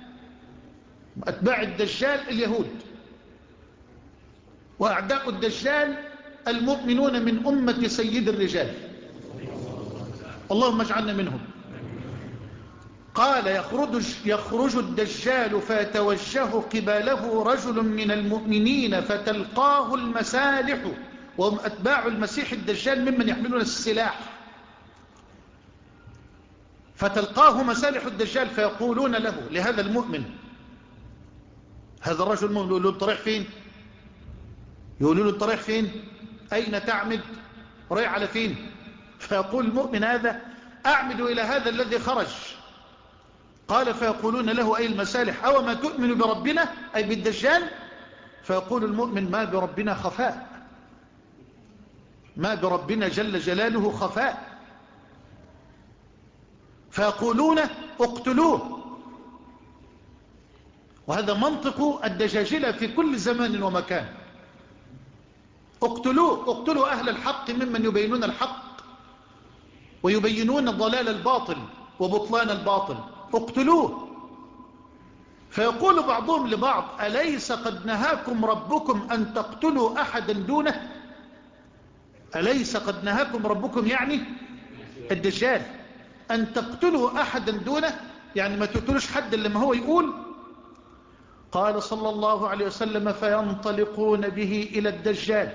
أتباع الدجال اليهود. وأعداء الدجال المؤمنون من أمة سيد الرجال، اللهم اجعلنا منهم. قال يخرج, يخرج الدجال فيتوجه قباله رجل من المؤمنين فتلقاه المسالح، وهم أتباع المسيح الدجال ممن يحملون السلاح. فتلقاه مسالح الدجال فيقولون له، لهذا المؤمن، هذا الرجل المؤمن، يقول له انت رايح فين؟ يقولوا له انت رايح فين؟ أين تعمد؟ رايح على فين؟ فيقول المؤمن هذا أعمد إلى هذا الذي خرج. قال فيقولون له أي المسالح أو ما تؤمن بربنا أي بالدجال؟ فيقول المؤمن ما بربنا خفاء، ما بربنا جل جلاله خفاء. فيقولون اقتلوه. وهذا منطق الدجاجلة في كل زمان ومكان، اقتلوه، اقتلوا أهل الحق ممن يبينون الحق ويبينون ضلال الباطل وبطلان الباطل، اقتلوه. فيقول بعضهم لبعض أليس قد نهاكم ربكم أن تقتلوا أحدا دونه؟ أليس قد نهاكم ربكم يعني الدجال أن تقتلوا أحدا دونه، يعني ما تقتلوش حد لما هو يقول. قال صلى الله عليه وسلم فينطلقون به إلى الدجال،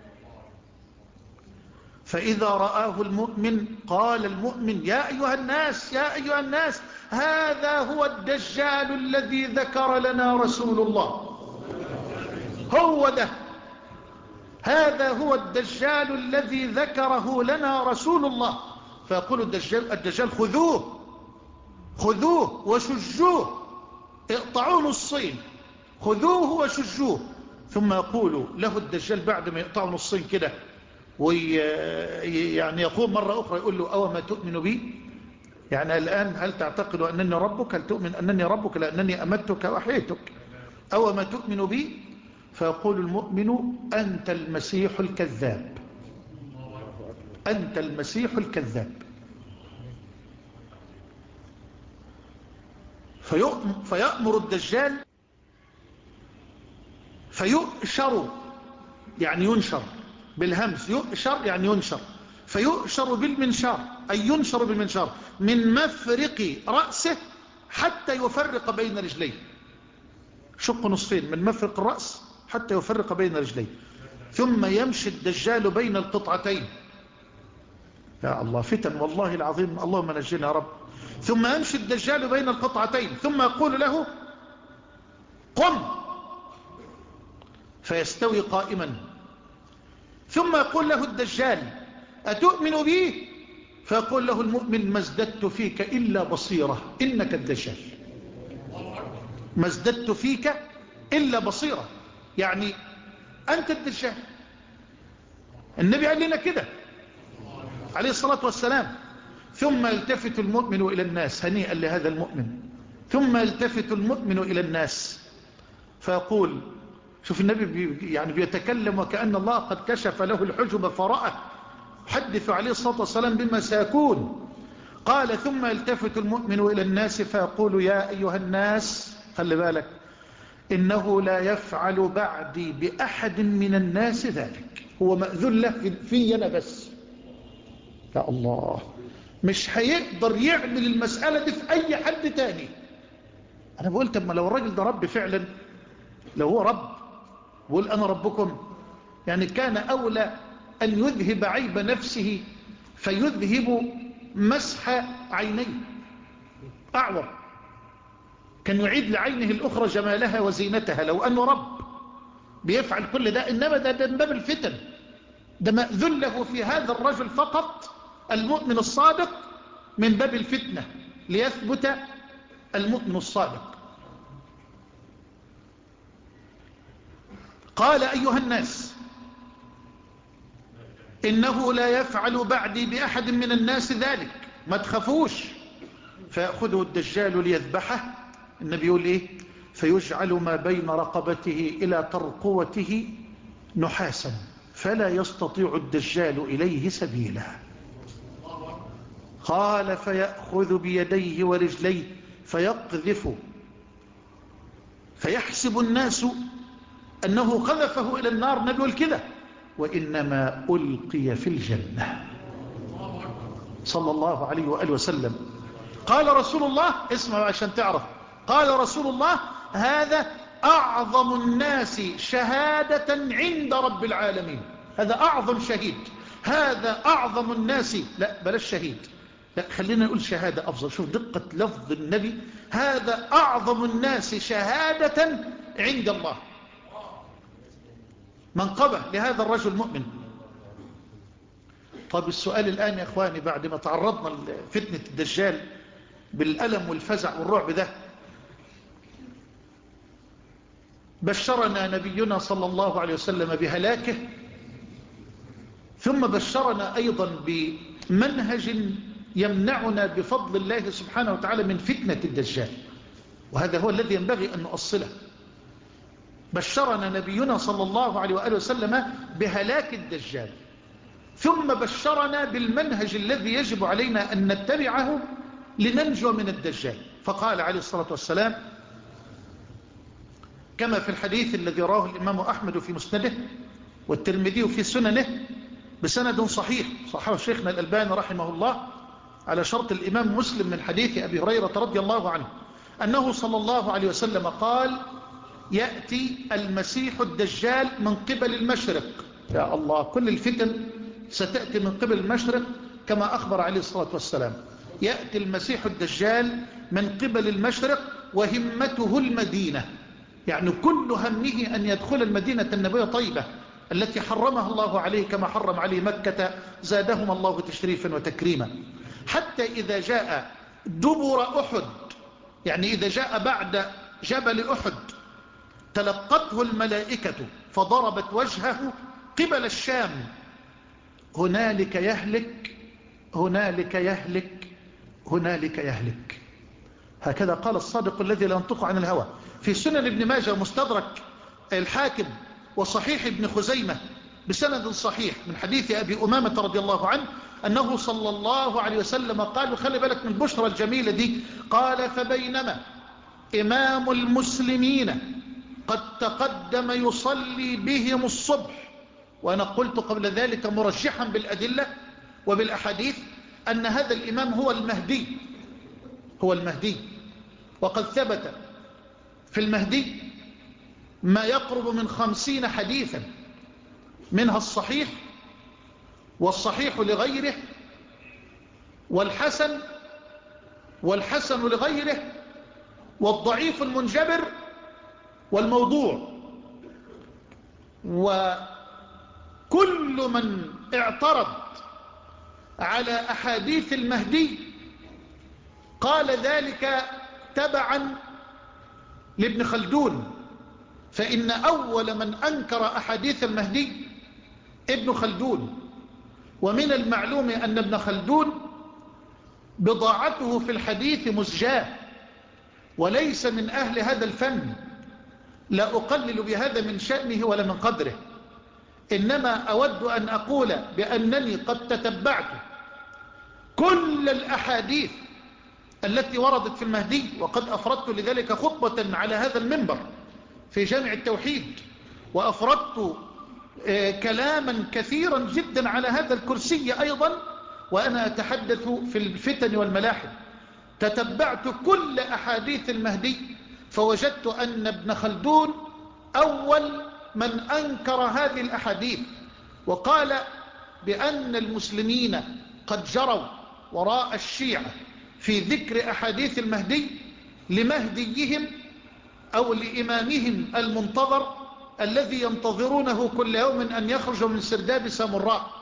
فإذا رآه المؤمن قال المؤمن يا أيها الناس يا أيها الناس هذا هو الدجال الذي ذكر لنا رسول الله. هو ده، هذا هو الدجال الذي ذكره لنا رسول الله. فيقول الدجال, الدجال خذوه خذوه وشجوه، اقطعوه نصين، خذوه وشجوه. ثم يقول له الدجال بعد ما يقطعوا نصين كده ويعني يقوم مرة أخرى يقول له أو ما تؤمن بي، يعني الآن هل تعتقد أنني ربك؟ هل تؤمن أنني ربك لأنني أمتك وأحييتك؟ أو ما تؤمن بي؟ فيقول المؤمن أنت المسيح الكذاب، أنت المسيح الكذاب. فيأمر الدجال فيؤشر، يعني ينشر بالهمس، يؤشر يعني ينشر، فيؤشر بالمنشار، أي ينشر بالمنشار من مفرق رأسه حتى يفرق بين رجليه، شق نصفين من مفرق الرأس حتى يفرق بين رجليه. ثم يمشي الدجال بين القطعتين. يا الله فتن والله العظيم، اللهم نجينا يا رب. ثم يمشي الدجال بين القطعتين ثم يقول له قم، فيستوي قائما. ثم يقول له الدجال أتؤمن بي؟ فيقول له المؤمن ما ازددت فيك إلا بصيرة، إنك الدجال، ما ازددت فيك إلا بصيرة، يعني أنت الدجال. النبي قال لنا كده عليه الصلاة والسلام. ثم يلتفت المؤمن إلى الناس، هنيئا لهذا المؤمن. ثم يلتفت المؤمن إلى الناس فيقول، شوف النبي بي يعني بيتكلم وكأن الله قد كشف له الحجب فرأى، حدث عليه الصلاة والسلام بما سيكون. قال ثم يلتفت المؤمن إلى الناس فيقول يا أيها الناس، خلي بالك، إنه لا يفعل بعدي بأحد من الناس ذلك. هو مأذون له في أنا بس، يا الله، مش هيقدر يعمل المسألة دي في أي حد تاني. أنا بقول طب ما لو الراجل ده رب فعلا، لو هو رب بقول أنا ربكم، يعني كان أولى أن يذهب عيب نفسه فيذهب مسح عينيه، أعور، كان يعيد لعينه الأخرى جمالها وزينتها لو أنه رب بيفعل كل ده. إنما ده من باب الفتن، ده مأذن له في هذا الرجل فقط المؤمن الصادق من باب الفتنة ليثبت المؤمن الصادق. قال أيها الناس إنه لا يفعل بعدي بأحد من الناس ذلك، ما تخافوش. فيأخذه الدجال ليذبحه، النبي يقول إيه؟ فيجعل ما بين رقبته إلى ترقوته نحاسا فلا يستطيع الدجال إليه سبيلا. قال فيأخذ بيديه ورجليه فيقذف، فيحسب الناس أنه قذفه إلى النار، النبي يقول كده، وإنما ألقي في الجنة صلى الله عليه وآله وسلم. قال رسول الله، اسمع عشان تعرف، قال رسول الله هذا أعظم الناس شهادة عند رب العالمين. هذا أعظم شهيد، هذا أعظم الناس، لا بلاش شهيد، لا خلينا نقول شهادة أفضل. شوف دقة لفظ النبي، هذا أعظم الناس شهادة عند الله. منقبة لهذا الرجل المؤمن. طب السؤال الآن يا أخواني، بعد ما تعرضنا لفتنة الدجال بالألم والفزع والرعب ده، بشرنا نبينا صلى الله عليه وسلم بهلاكه، ثم بشرنا أيضا بمنهج يمنعنا بفضل الله سبحانه وتعالى من فتنة الدجال، وهذا هو الذي ينبغي أن نؤصله. بشرنا نبينا صلى الله عليه وآله وسلم بهلاك الدجال، ثم بشرنا بالمنهج الذي يجب علينا أن نتبعه لننجو من الدجال. فقال عليه الصلاة والسلام كما في الحديث الذي رواه الإمام أحمد في مسنده والترمذي في سننه بسند صحيح، صححه شيخنا الألباني رحمه الله، على شرط الإمام مسلم من حديث أبي هريرة رضي الله عنه أنه صلى الله عليه وسلم قال: يأتي المسيح الدجال من قبل المشرق. يا الله، كل الفتن ستأتي من قبل المشرق كما أخبر عليه الصلاة والسلام. يأتي المسيح الدجال من قبل المشرق وهمته المدينة، يعني كل همه أن يدخل المدينة النبوية طيبة التي حرمها الله عليه كما حرم عليه مكة، زادهم الله تشريفا وتكريما. حتى إذا جاء دبر أحد، يعني إذا جاء بعد جبل أحد، تلقته الملائكة فضربت وجهه قبل الشام، هنالك يهلك هنالك يهلك هنالك يهلك. هكذا قال الصادق الذي لا ينطق عن الهوى في سنن ابن ماجه ومستدرك الحاكم وصحيح ابن خزيمة بسند صحيح من حديث أبي أمامة رضي الله عنه أنه صلى الله عليه وسلم قال، وخلي بالك من البشرى الجميلة دي، قال: فبينما إمام المسلمين قد تقدم يصلي بهم الصبح، وأنا قلت قبل ذلك مرجحا بالأدلة وبالأحاديث أن هذا الإمام هو المهدي هو المهدي وقد ثبت في المهدي ما يقرب من خمسين حديثا، منها الصحيح والصحيح لغيره والحسن والحسن لغيره والضعيف المنجبر والموضوع. وكل من اعترض على أحاديث المهدي قال ذلك تبعا لابن خلدون، فإن أول من أنكر أحاديث المهدي ابن خلدون. ومن المعلوم أن ابن خلدون بضاعته في الحديث مزجاة وليس من أهل هذا الفن، لا أقلل بهذا من شأنه ولا من قدره، إنما أود أن أقول بأنني قد تتبعت كل الأحاديث التي وردت في المهدي، وقد أفردت لذلك خطبة على هذا المنبر في جامع التوحيد، وأفردت كلاما كثيرا جدا على هذا الكرسي أيضا وأنا أتحدث في الفتن والملاحم. تتبعت كل أحاديث المهدي فوجدت أن ابن خلدون أول من أنكر هذه الأحاديث، وقال بأن المسلمين قد جروا وراء الشيعة في ذكر أحاديث المهدي لمهديهم أو لإمامهم المنتظر الذي ينتظرونه كل يوم أن يخرج من سرداب سامراء.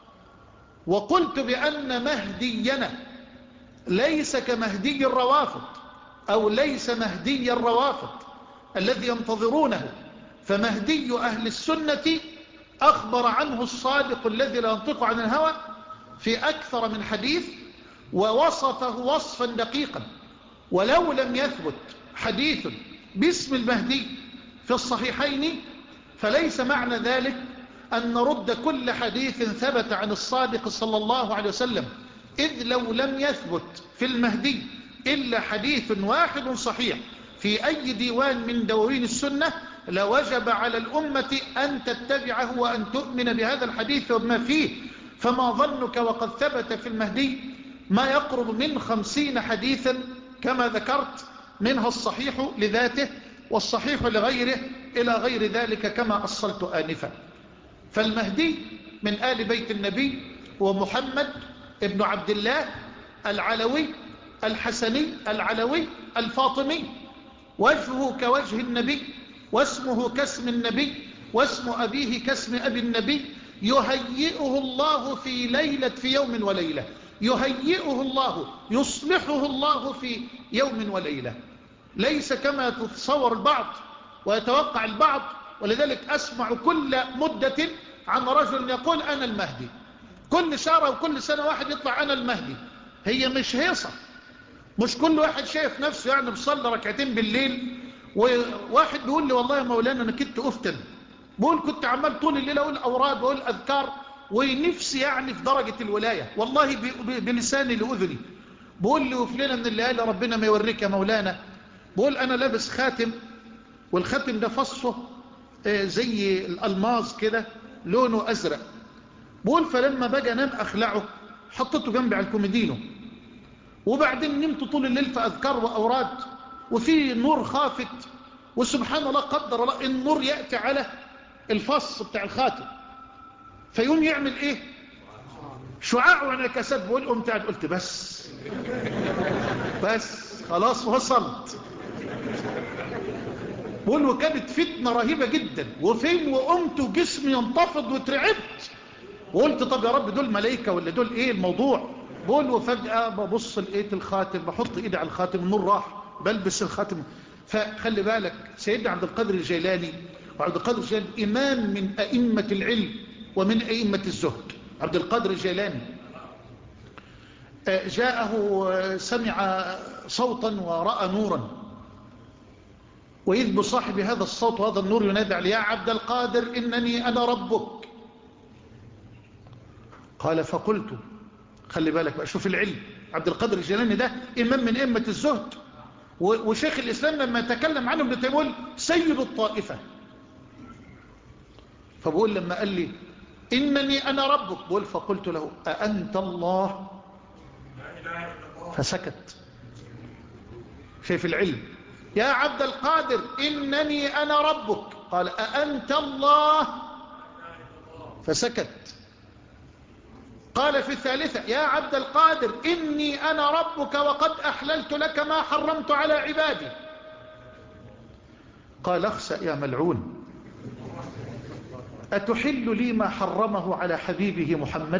وقلت بأن مهدينا ليس كمهدي الروافض أو ليس مهدي الروافض الذي ينتظرونه، فمهدي أهل السنة أخبر عنه الصادق الذي لا ينطق عن الهوى في أكثر من حديث ووصفه وصفا دقيقا. ولو لم يثبت حديث باسم المهدي في الصحيحين فليس معنى ذلك أن نرد كل حديث ثبت عن الصادق صلى الله عليه وسلم، إذ لو لم يثبت في المهدي إلا حديث واحد صحيح في أي ديوان من دواوين السنة لوجب على الأمة أن تتبعه وأن تؤمن بهذا الحديث وما فيه. فما ظنك وقد ثبت في المهدي ما يقرب من خمسين حديثا كما ذكرت، منها الصحيح لذاته والصحيح لغيره إلى غير ذلك كما أصلت آنفا. فالمهدي من آل بيت النبي هو محمد ابن عبد الله العلوي الحسني العلوي الفاطمي، وجهه كوجه النبي واسمه كاسم النبي واسم أبيه كاسم أبي النبي، يهيئه الله في ليلة في يوم وليلة، يهيئه الله يصلحه الله في يوم وليلة، ليس كما تتصور البعض ويتوقع البعض. ولذلك أسمع كل مدة عن رجل يقول أنا المهدي، كل شهر وكل سنة واحد يطلع أنا المهدي. هي مش هيصة، مش كل واحد شايف نفسه يعني بصلي ركعتين بالليل. وواحد بيقول لي والله يا مولانا أنا كنت أفتن، بقول كنت عمال طول الليل أقول أوراد وأقول أذكار ونفسي يعني في درجة الولاية، والله بلساني لأذني. بقول لي وفي ليلة من الليالي ربنا ما يوريك يا مولانا، بقول أنا لابس خاتم والخاتم ده فصه زي الألماظ كده لونه أزرق، بقول فلما بقى نام أخلعه حطيته جنبي على الكوميدينو، وبعدين نمت طول الليل في أذكار وأوراد، وفي نور خافت، وسبحان الله قدر الله النور يأتي على الفص بتاع الخاتم، فيقوم يعمل ايه؟ شعاع وانعكاسات. بقول قمت قاعد قلت بس بس خلاص وصلت. بقول وكانت فتنة رهيبة جدا، وفين وقمت وجسمي ينتفض وترعبت، وقلت طب يا رب دول ملائكة ولا دول ايه الموضوع؟ بقول وفجأة ببص لقيت الخاتم، بحط ايدي على الخاتم النور راح، بلبس الخاتم. فخلي بالك سيدنا عبد القادر الجيلاني، وعبد القادر الجيلاني إمام من أئمة العلم ومن أئمة الزهد. عبد القادر الجيلاني جاءه سمع صوتا ورأى نورا، وإذ بصاحب هذا الصوت وهذا النور ينادي عليه يا عبد القادر إنني أنا ربك. قال فقلت، خلي بالك بقى شوف العلم، عبد القادر الجيلاني ده إمام من أئمة الزهد، وشيخ الإسلام لما يتكلم عنه بيقول سيد الطائفة. فبقول لما قال لي إنني أنا ربك، بقول فقلت له أأنت الله؟ فسكت. شايف العلم؟ يا عبد القادر إنني أنا ربك، قال أأنت الله؟ فسكت. قال في الثالثة يا عبد القادر إني أنا ربك وقد أحللت لك ما حرمت على عبادي. قال اخسأ يا ملعون، أتحل لي ما حرمه على حبيبه محمد؟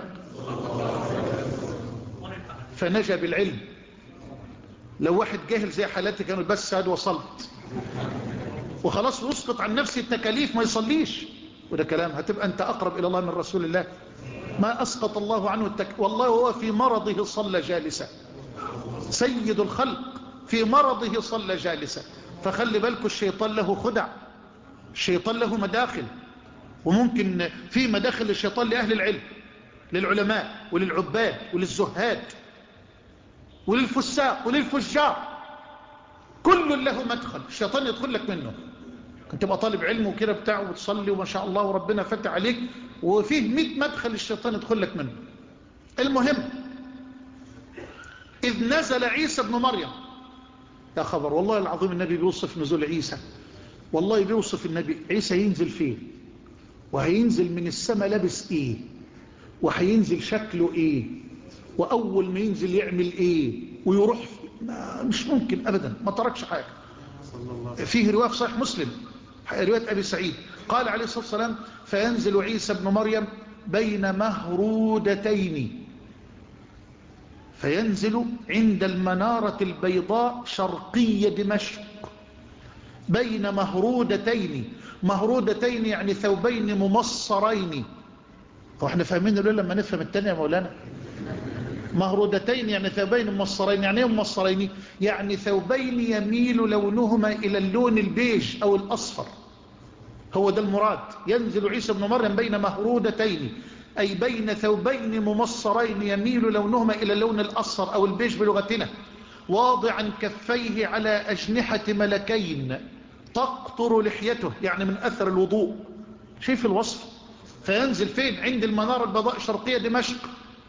فنجا بالعلم. لو واحد جاهل زي حالاتي كانوا بس هاد وصلت وخلاص واسقط عن نفسي التكاليف ما يصليش، وده كلام هتبقى أنت أقرب إلى الله من رسول الله. ما أسقط الله عنه التك... والله هو في مرضه صلى جالسا، سيد الخلق في مرضه صلى جالسا. فخلي بالكم الشيطان له خدع، الشيطان له مداخل، وممكن في مداخل الشيطان لأهل العلم، للعلماء وللعباد وللزهاد وللفساق وللفجار، كل له مدخل الشيطان يدخل لك منه. كنت تبقى طالب علم وكده بتاعه وتصلي وما شاء الله وربنا فتح عليك، وفيه مئة مدخل الشيطان يدخل لك منه. المهم إذ نزل عيسى ابن مريم، يا خبر والله العظيم النبي بيوصف نزول عيسى، والله بيوصف النبي عيسى ينزل فين، وهينزل من السماء لابس ايه، وهينزل شكله ايه، واول ما ينزل يعمل ايه ويروح ما مش ممكن ابدا، ما تركش حاجه. فيه روايه في صحيح مسلم روايه ابي سعيد قال عليه الصلاه والسلام فينزل عيسى ابن مريم بين مهرودتين، فينزل عند المناره البيضاء شرقي دمشق بين مهرودتين. مهرودتين يعني ثوبين ممصرين. واحنا فاهمين دول لما نفهم التانية يا مولانا. مهرودتين يعني ثوبين ممصرين، يعني ايه ممصرين؟ يعني ثوبين يميل لونهما الى اللون البيج او الاصفر، هو ده المراد. ينزل عيسى ابن مريم بين مهرودتين اي بين ثوبين ممصرين يميل لونهما الى اللون الاصفر او البيج بلغتنا، واضعا كفيه على اجنحة ملكين تقطر لحيته، يعني من اثر الوضوء. شايف الوصف؟ فينزل فين؟ عند المنارة البيضاء شرقية دمشق.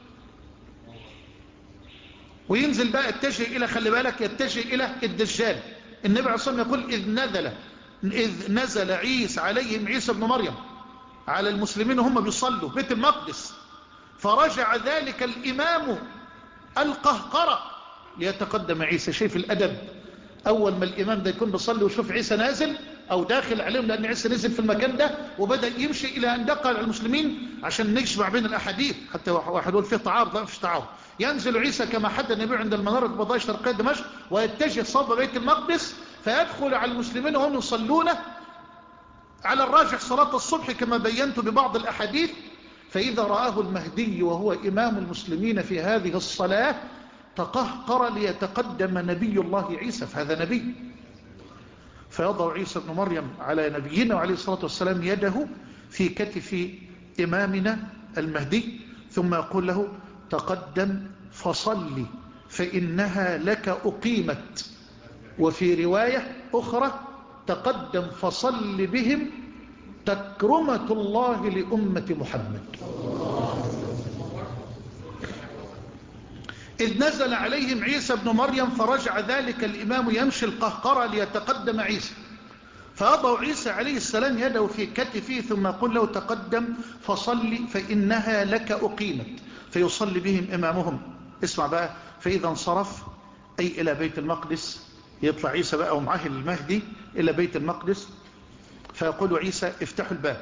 وينزل بقى يتجه الى، خلي بالك، يتجه الى الدجال. النبي عليه الصلاة والسلام يقول اذ نزل اذ نزل عيسى عليهم عيسى ابن مريم على المسلمين هم بيصلوا بيت المقدس، فرجع ذلك الامام القهقرة ليتقدم عيسى. شايف الادب؟ اول ما الامام ده يكون بيصلي ويشوف عيسى نازل او داخل عليهم، لان عيسى نزل في المكان ده وبدأ يمشي الى ان دخل على المسلمين، عشان نجمع بين الاحاديث حتى واحد يقول فيه تعارض، لا مفيش تعارض. ينزل عيسى كما حدد النبي عند المنارة البيضاء الشرقية دمشق، ويتجه صوب بيت المقدس، فيدخل على المسلمين وهم يصلون على الراجح صلاة الصبح كما بينت ببعض الاحاديث. فاذا رآه المهدي وهو امام المسلمين في هذه الصلاة تقهقر ليتقدم نبي الله عيسى، فهذا نبي. فيضع عيسى ابن مريم على نبينا وعليه الصلاة والسلام يده في كتف إمامنا المهدي، ثم يقول له تقدم فصلي فإنها لك أقيمت. وفي رواية أخرى تقدم فصل بهم تكرمة الله لأمة محمد. إذ نزل عليهم عيسى ابن مريم فرجع ذلك الإمام يمشي القهقرة ليتقدم عيسى، فأضع عيسى عليه السلام يده في كتفه ثم قل له تقدم فصلي فإنها لك أقيمت، فيصلي بهم إمامهم. اسمع بقى، فإذا انصرف أي إلى بيت المقدس، يطلع عيسى بقى ومعه المهدي إلى بيت المقدس، فيقول عيسى افتحوا الباب.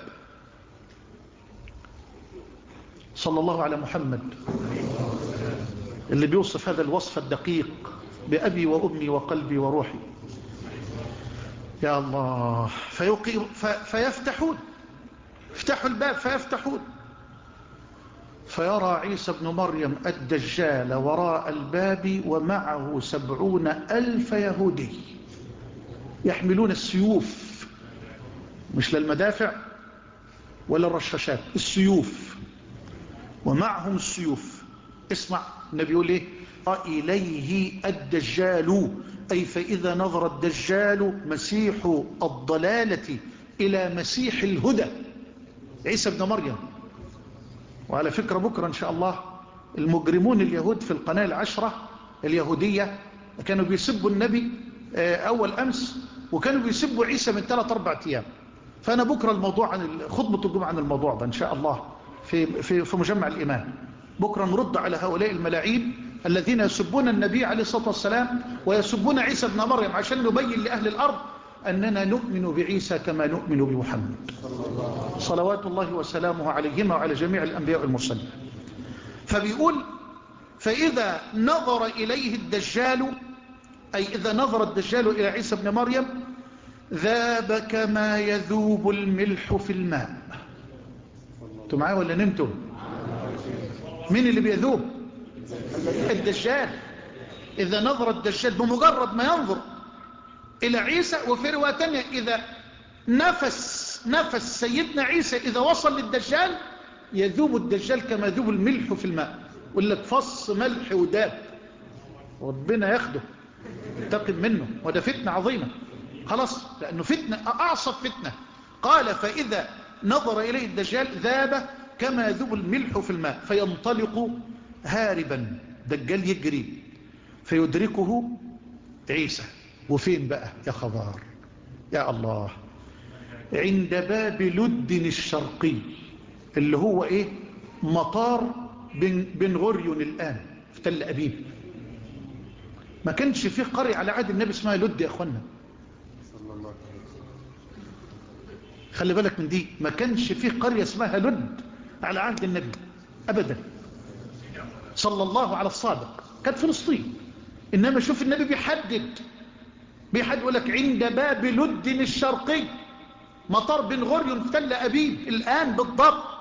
صلى الله على محمد اللي بيوصف هذا الوصف الدقيق بأبي وأمي وقلبي وروحي. يا الله. فيقيم فيفتحون، افتحوا الباب فيفتحون، فيرى عيسى بن مريم الدجال وراء الباب ومعه سبعون ألف يهودي يحملون السيوف، مش للمدافع ولا الرشاشات، السيوف، ومعهم السيوف. اسمع النبي يقول ايه؟ إليه الدجال، أي فإذا نظر الدجال مسيح الضلالة إلى مسيح الهدى عيسى بن مريم. وعلى فكرة بكرة إن شاء الله المجرمون اليهود في القناة العشرة اليهودية كانوا بيسبوا النبي أول أمس، وكانوا بيسبوا عيسى من ثلاث أربع أيام. فأنا بكرة الموضوع عن خطبة الجمعة عن الموضوع ده إن شاء الله في, في, في مجمع الإيمان. بكرة نرد على هؤلاء الملاعين الذين يسبون النبي عليه الصلاة والسلام ويسبون عيسى بن مريم، عشان نبين لأهل الأرض أننا نؤمن بعيسى كما نؤمن بمحمد صلوات الله وسلامه عليهما وعلى جميع الأنبياء والمرسلين. فبيقول فإذا نظر إليه الدجال، أي إذا نظر الدجال إلى عيسى بن مريم ذاب كما يذوب الملح في الماء. انتوا معايا ولا نمتم؟ مين اللي بيذوب؟ الدجال. إذا نظر الدجال بمجرد ما ينظر إلى عيسى، وفي رواية تانية إذا نفس نفس سيدنا عيسى إذا وصل للدجال يذوب الدجال كما يذوب الملح في الماء. يقول لك فص ملح وداب، ربنا ياخده ينتقم منه، وده فتنة عظيمة خلاص، لأنه فتنة أعصب فتنة. قال فإذا نظر إليه الدجال ذاب كما يذوب الملح في الماء فينطلق هاربا، دجال يجري، فيدركه عيسى. وفين بقى يا خبر يا الله؟ عند باب لد الشرقي اللي هو ايه؟ مطار بن, بن غريون الآن في تل أبيب. ما كانش فيه قرية على عهد النبي اسمها لد يا أخوانا، خلي بالك من دي، ما كانش فيه قرية اسمها لد على عهد النبي أبدا صلى الله على الصادق، كانت فلسطين. إنما شوف النبي بيحدد بيحدد يقول لك عند باب لد الشرقي مطار بن غريون في تل أبيب الآن بالضبط.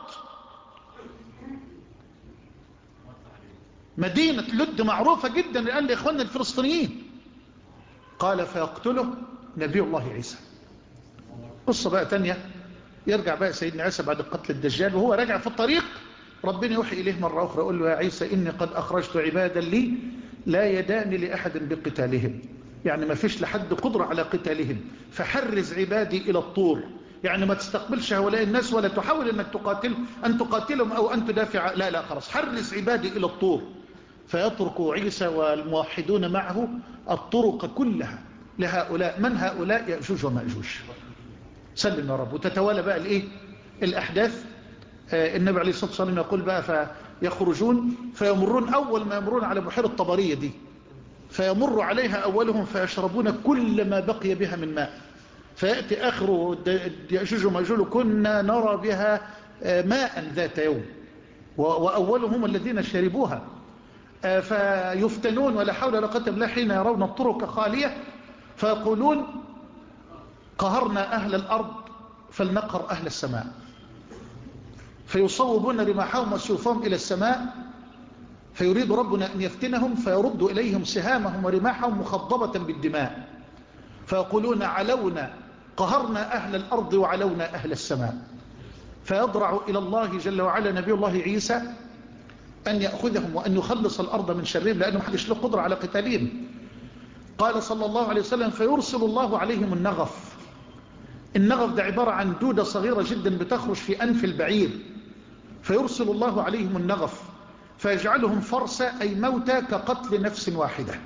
مدينة لد معروفة جدا الآن لإخواننا الفلسطينيين. قال فيقتله نبي الله عيسى. قصة بقى تانية، يرجع بقى سيدنا عيسى بعد قتل الدجال وهو راجع في الطريق، ربنا يوحي إليه مرة أخرى يقول له يا عيسى إني قد أخرجت عبادا لي لا يدان لأحد بقتالهم، يعني ما فيش لحد قدرة على قتالهم، فحرز عبادي إلى الطور، يعني ما تستقبلش هؤلاء الناس ولا تحاول أنك تقاتل أن تقاتلهم أو أن تدافع، لا لا خلاص حرز عبادي إلى الطور. فيترك عيسى والموحدون معه الطرق كلها لهؤلاء. من هؤلاء؟ يأجوج ومأجوج. سلم يا رب. وتتوالى بقى الإيه؟ الأحداث. آه النبي عليه الصلاة والسلام يقول بقى فيخرجون فيمرون، أول ما يمرون على بحيرة طبرية دي فيمر عليها أولهم فيشربون كل ما بقي بها من ماء، فيأتي آخر يأجوج ومأجوج كنا نرى بها ماء ذات يوم وأولهم الذين شربوها، فيفتنون ولا حول ولا قوة إلا بالله حين يرون الطرق خالية فيقولون قهرنا أهل الأرض فلنقهر أهل السماء، فيصوبون رماحهم وسيوفهم إلى السماء، فيريد ربنا أن يفتنهم فيرد إليهم سهامهم ورماحهم مخضبة بالدماء، فيقولون علونا قهرنا أهل الأرض وعلونا أهل السماء، فيضرع إلى الله جل وعلا نبي الله عيسى أن يأخذهم وأن يخلص الأرض من شرهم، لأنه محدش له قدرة على قتالهم. قال صلى الله عليه وسلم فيرسل الله عليهم النغف. النغف ده عبارة عن دودة صغيرة جدا بتخرج في أنف البعير، فيرسل الله عليهم النغف فيجعلهم فرسا أي موتى كقتل نفس واحدة،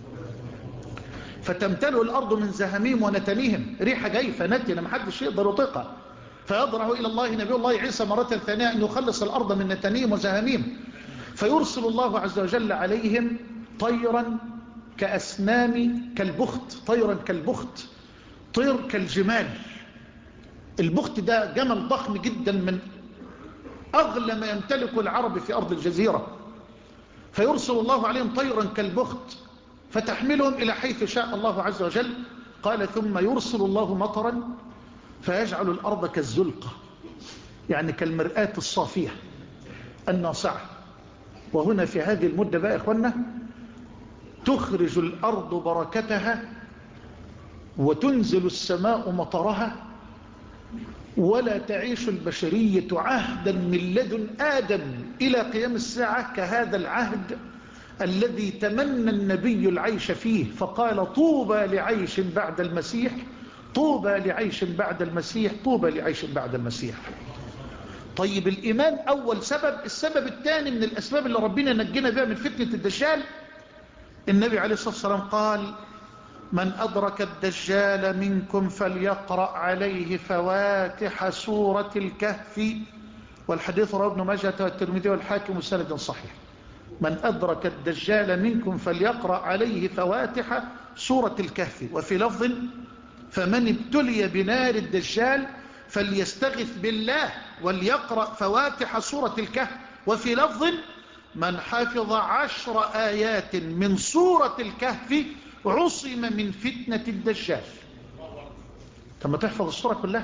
فتمتلئ الأرض من زهمهم ونتنهم، ريحة جيفة نتنة محدش يقدر يطيقها، فيضرع إلى الله نبي الله عيسى مرة ثانية أن يخلص الأرض من نتنهم وزهمهم، فيرسل الله عز وجل عليهم طيرا كأسنام كالبخت، طيرا كالبخت، طير كالجمال. البخت ده جمل ضخم جدا من أغلى ما يمتلك العرب في أرض الجزيرة، فيرسل الله عليهم طيرا كالبخت فتحملهم إلى حيث شاء الله عز وجل. قال ثم يرسل الله مطرا فيجعل الأرض كالزلقة، يعني كالمرآة الصافية الناصعة. وهنا في هذه المدة بقى يا إخوانا تخرج الأرض بركتها وتنزل السماء مطرها، ولا تعيش البشرية عهدا من لدن آدم إلى قيام الساعة كهذا العهد الذي تمنى النبي العيش فيه، فقال طوبى لعيش بعد المسيح، طوبى لعيش بعد المسيح، طوبى لعيش بعد المسيح. طيب الإيمان أول سبب. السبب الثاني من الأسباب اللي ربنا نجينا بها من فتنة الدجال، النبي عليه الصلاة والسلام قال من أدرك الدجال منكم فليقرأ عليه فواتح سورة الكهف، والحديث رواه ابن ماجه والترمذي والحاكم وسند صحيح. من أدرك الدجال منكم فليقرأ عليه فواتح سورة الكهف، وفي لفظ فمن ابتلي بنار الدجال فليستغث بالله وليقرأ فواتح سورة الكهف، وفي لفظ من حفظ عشر آيات من سورة الكهف عصم من فتنة الدجال. طب ما تحفظ السورة كلها،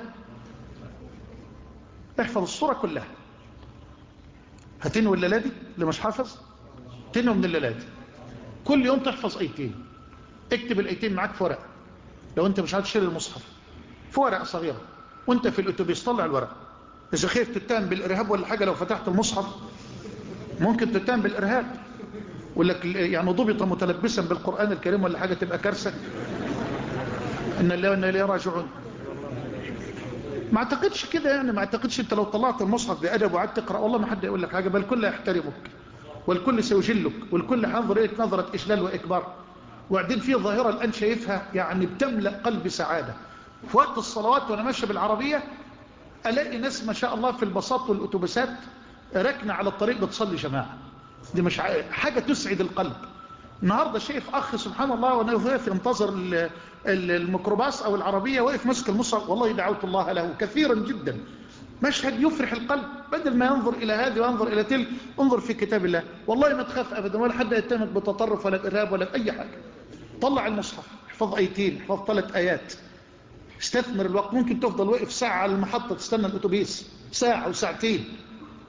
احفظ السورة كلها. هتنوي الليلة دي اللي مش حافظ، تنوي من الليلة دي كل يوم تحفظ ايتين، اكتب الايتين معاك في ورقة، لو انت مش عايز تشيل المصحف في ورقة صغيرة وانت في الاتوبيس طلع الورقة. اذا خيف تتهم بالارهاب ولا حاجة، لو فتحت المصحف ممكن تتهم بالارهاب، ولا يعني ضبط متلبسا بالقرآن الكريم ولا حاجة، تبقى كارثة. ان الله وإنا إليه راجعون. ما اعتقدش كده يعني، ما اعتقدش انت لو طلعت المصحف بأدب وقعدت تقرأ والله ما حد يقول لك حاجة، بل الكل يحترمك والكل سيجلك والكل هينظر إليك نظرة إجلال وإكبار. وبعدين في ظاهرة الآن شايفها يعني بتملأ قلبي سعادة، في وقت الصلوات وأنا ماشي بالعربية ألاقي ناس ما شاء الله في البساط والأتوبيسات ركنة على الطريق بتصلي جماعة. دي مش حاجة تسعد القلب. النهاردة شايف أخ سبحان الله وأنا واقف ينتظر الميكروباص أو العربية، واقف مسك المصحف، والله دعوت الله له كثيرا جدا. مشهد يفرح القلب، بدل ما ينظر إلى هذه وينظر إلى تلك انظر في كتاب الله. والله ما تخاف أبدا ولا حد يتهمك بتطرف ولا بإرهاب ولا بأي حاجة. طلع المصحف، احفظ آيتين، احفظ ثلاث آيات، استثمر الوقت. ممكن تفضل واقف ساعة على المحطة تستنى الأتوبيس، ساعة وساعتين،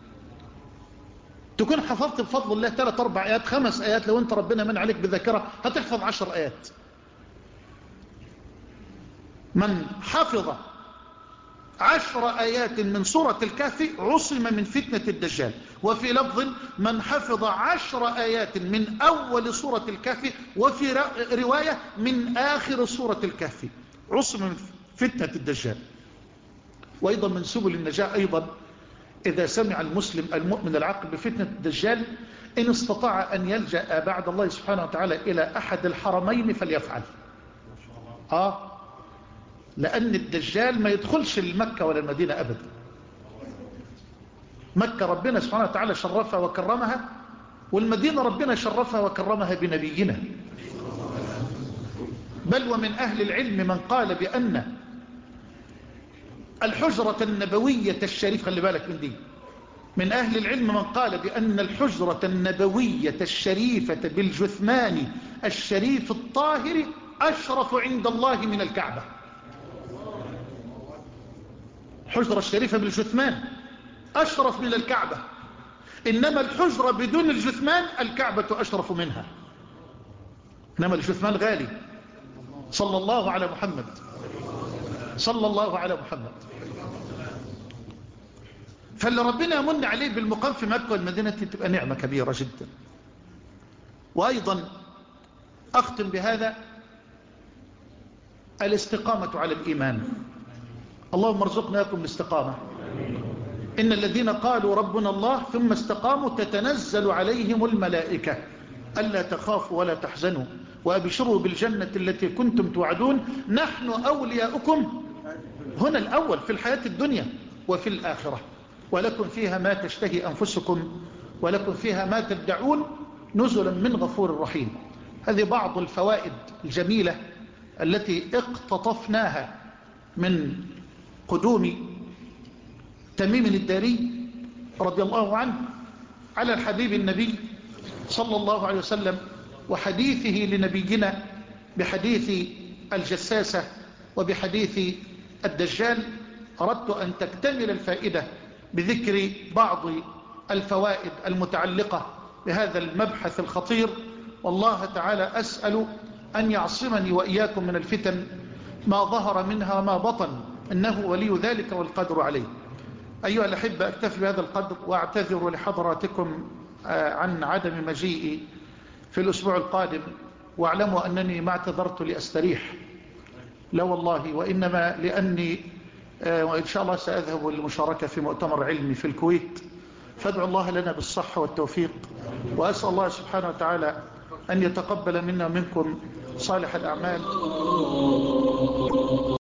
تكون حفظت بفضل الله ثلاث أربع آيات، خمس آيات. لو أنت ربنا من عليك بذاكرة هتحفظ عشر آيات. من حفظ عشر آيات من سورة الكهف عصم من فتنة الدجال. وفي لفظ من حفظ عشر آيات من أول سورة الكهف، وفي رواية من آخر سورة الكهف عصم من فتنة الدجال. وأيضا من سبل النجاة أيضا إذا سمع المسلم المؤمن العاقل بفتنة الدجال إن استطاع أن يلجأ بعد الله سبحانه وتعالى إلى أحد الحرمين فليفعل. آه لأن الدجال ما يدخلش لمكة ولا المدينة أبدا. مكة ربنا سبحانه وتعالى شرفها وكرمها، والمدينة ربنا شرفها وكرمها بنبينا. بل ومن أهل العلم من قال بأن الحجرة النبوية الشريفة، خلي بالك من دي، من أهل العلم من قال بأن الحجرة النبوية الشريفة بالجثمان الشريف الطاهر أشرف عند الله من الكعبة. الحجرة الشريفة بالجثمان أشرف من الكعبة، إنما الحجرة بدون الجثمان الكعبة أشرف منها. إنما الجثمان غالي. صلى الله على محمد، صلى الله على محمد. فاللي ربنا يمن عليه بالمقام في مكة والمدينة تبقى نعمة كبيرة جدا. وأيضا أختم بهذا الاستقامة على الإيمان. اللهم ارزقنا لكم الاستقامة. إن الذين قالوا ربنا الله ثم استقاموا تتنزل عليهم الملائكة ألا تخافوا ولا تحزنوا وأبشروا بالجنة التي كنتم توعدون نحن أولياؤكم هنا الأول في الحياة الدنيا وفي الآخرة ولكم فيها ما تشتهي أنفسكم ولكم فيها ما تدعون نزلا من غفور رحيم. هذه بعض الفوائد الجميلة التي اقتطفناها من قدوم تميم الداري رضي الله عنه على الحبيب النبي صلى الله عليه وسلم وحديثه لنبينا بحديث الجساسة وبحديث الدجال. أردت أن تكتمل الفائدة بذكر بعض الفوائد المتعلقة بهذا المبحث الخطير، والله تعالى أسأل أن يعصمني وإياكم من الفتن ما ظهر منها ما بطن، إنه ولي ذلك والقدر عليه. أيها الأحبة، أكتفي بهذا القدر وأعتذر لحضراتكم عن عدم مجيئي في الأسبوع القادم، واعلموا أنني ما اعتذرت لأستريح، لا والله، وإنما لأني وإن شاء الله سأذهب للمشاركة في مؤتمر علمي في الكويت، فادعوا الله لنا بالصحة والتوفيق، وأسأل الله سبحانه وتعالى أن يتقبل منا ومنكم صالح الأعمال.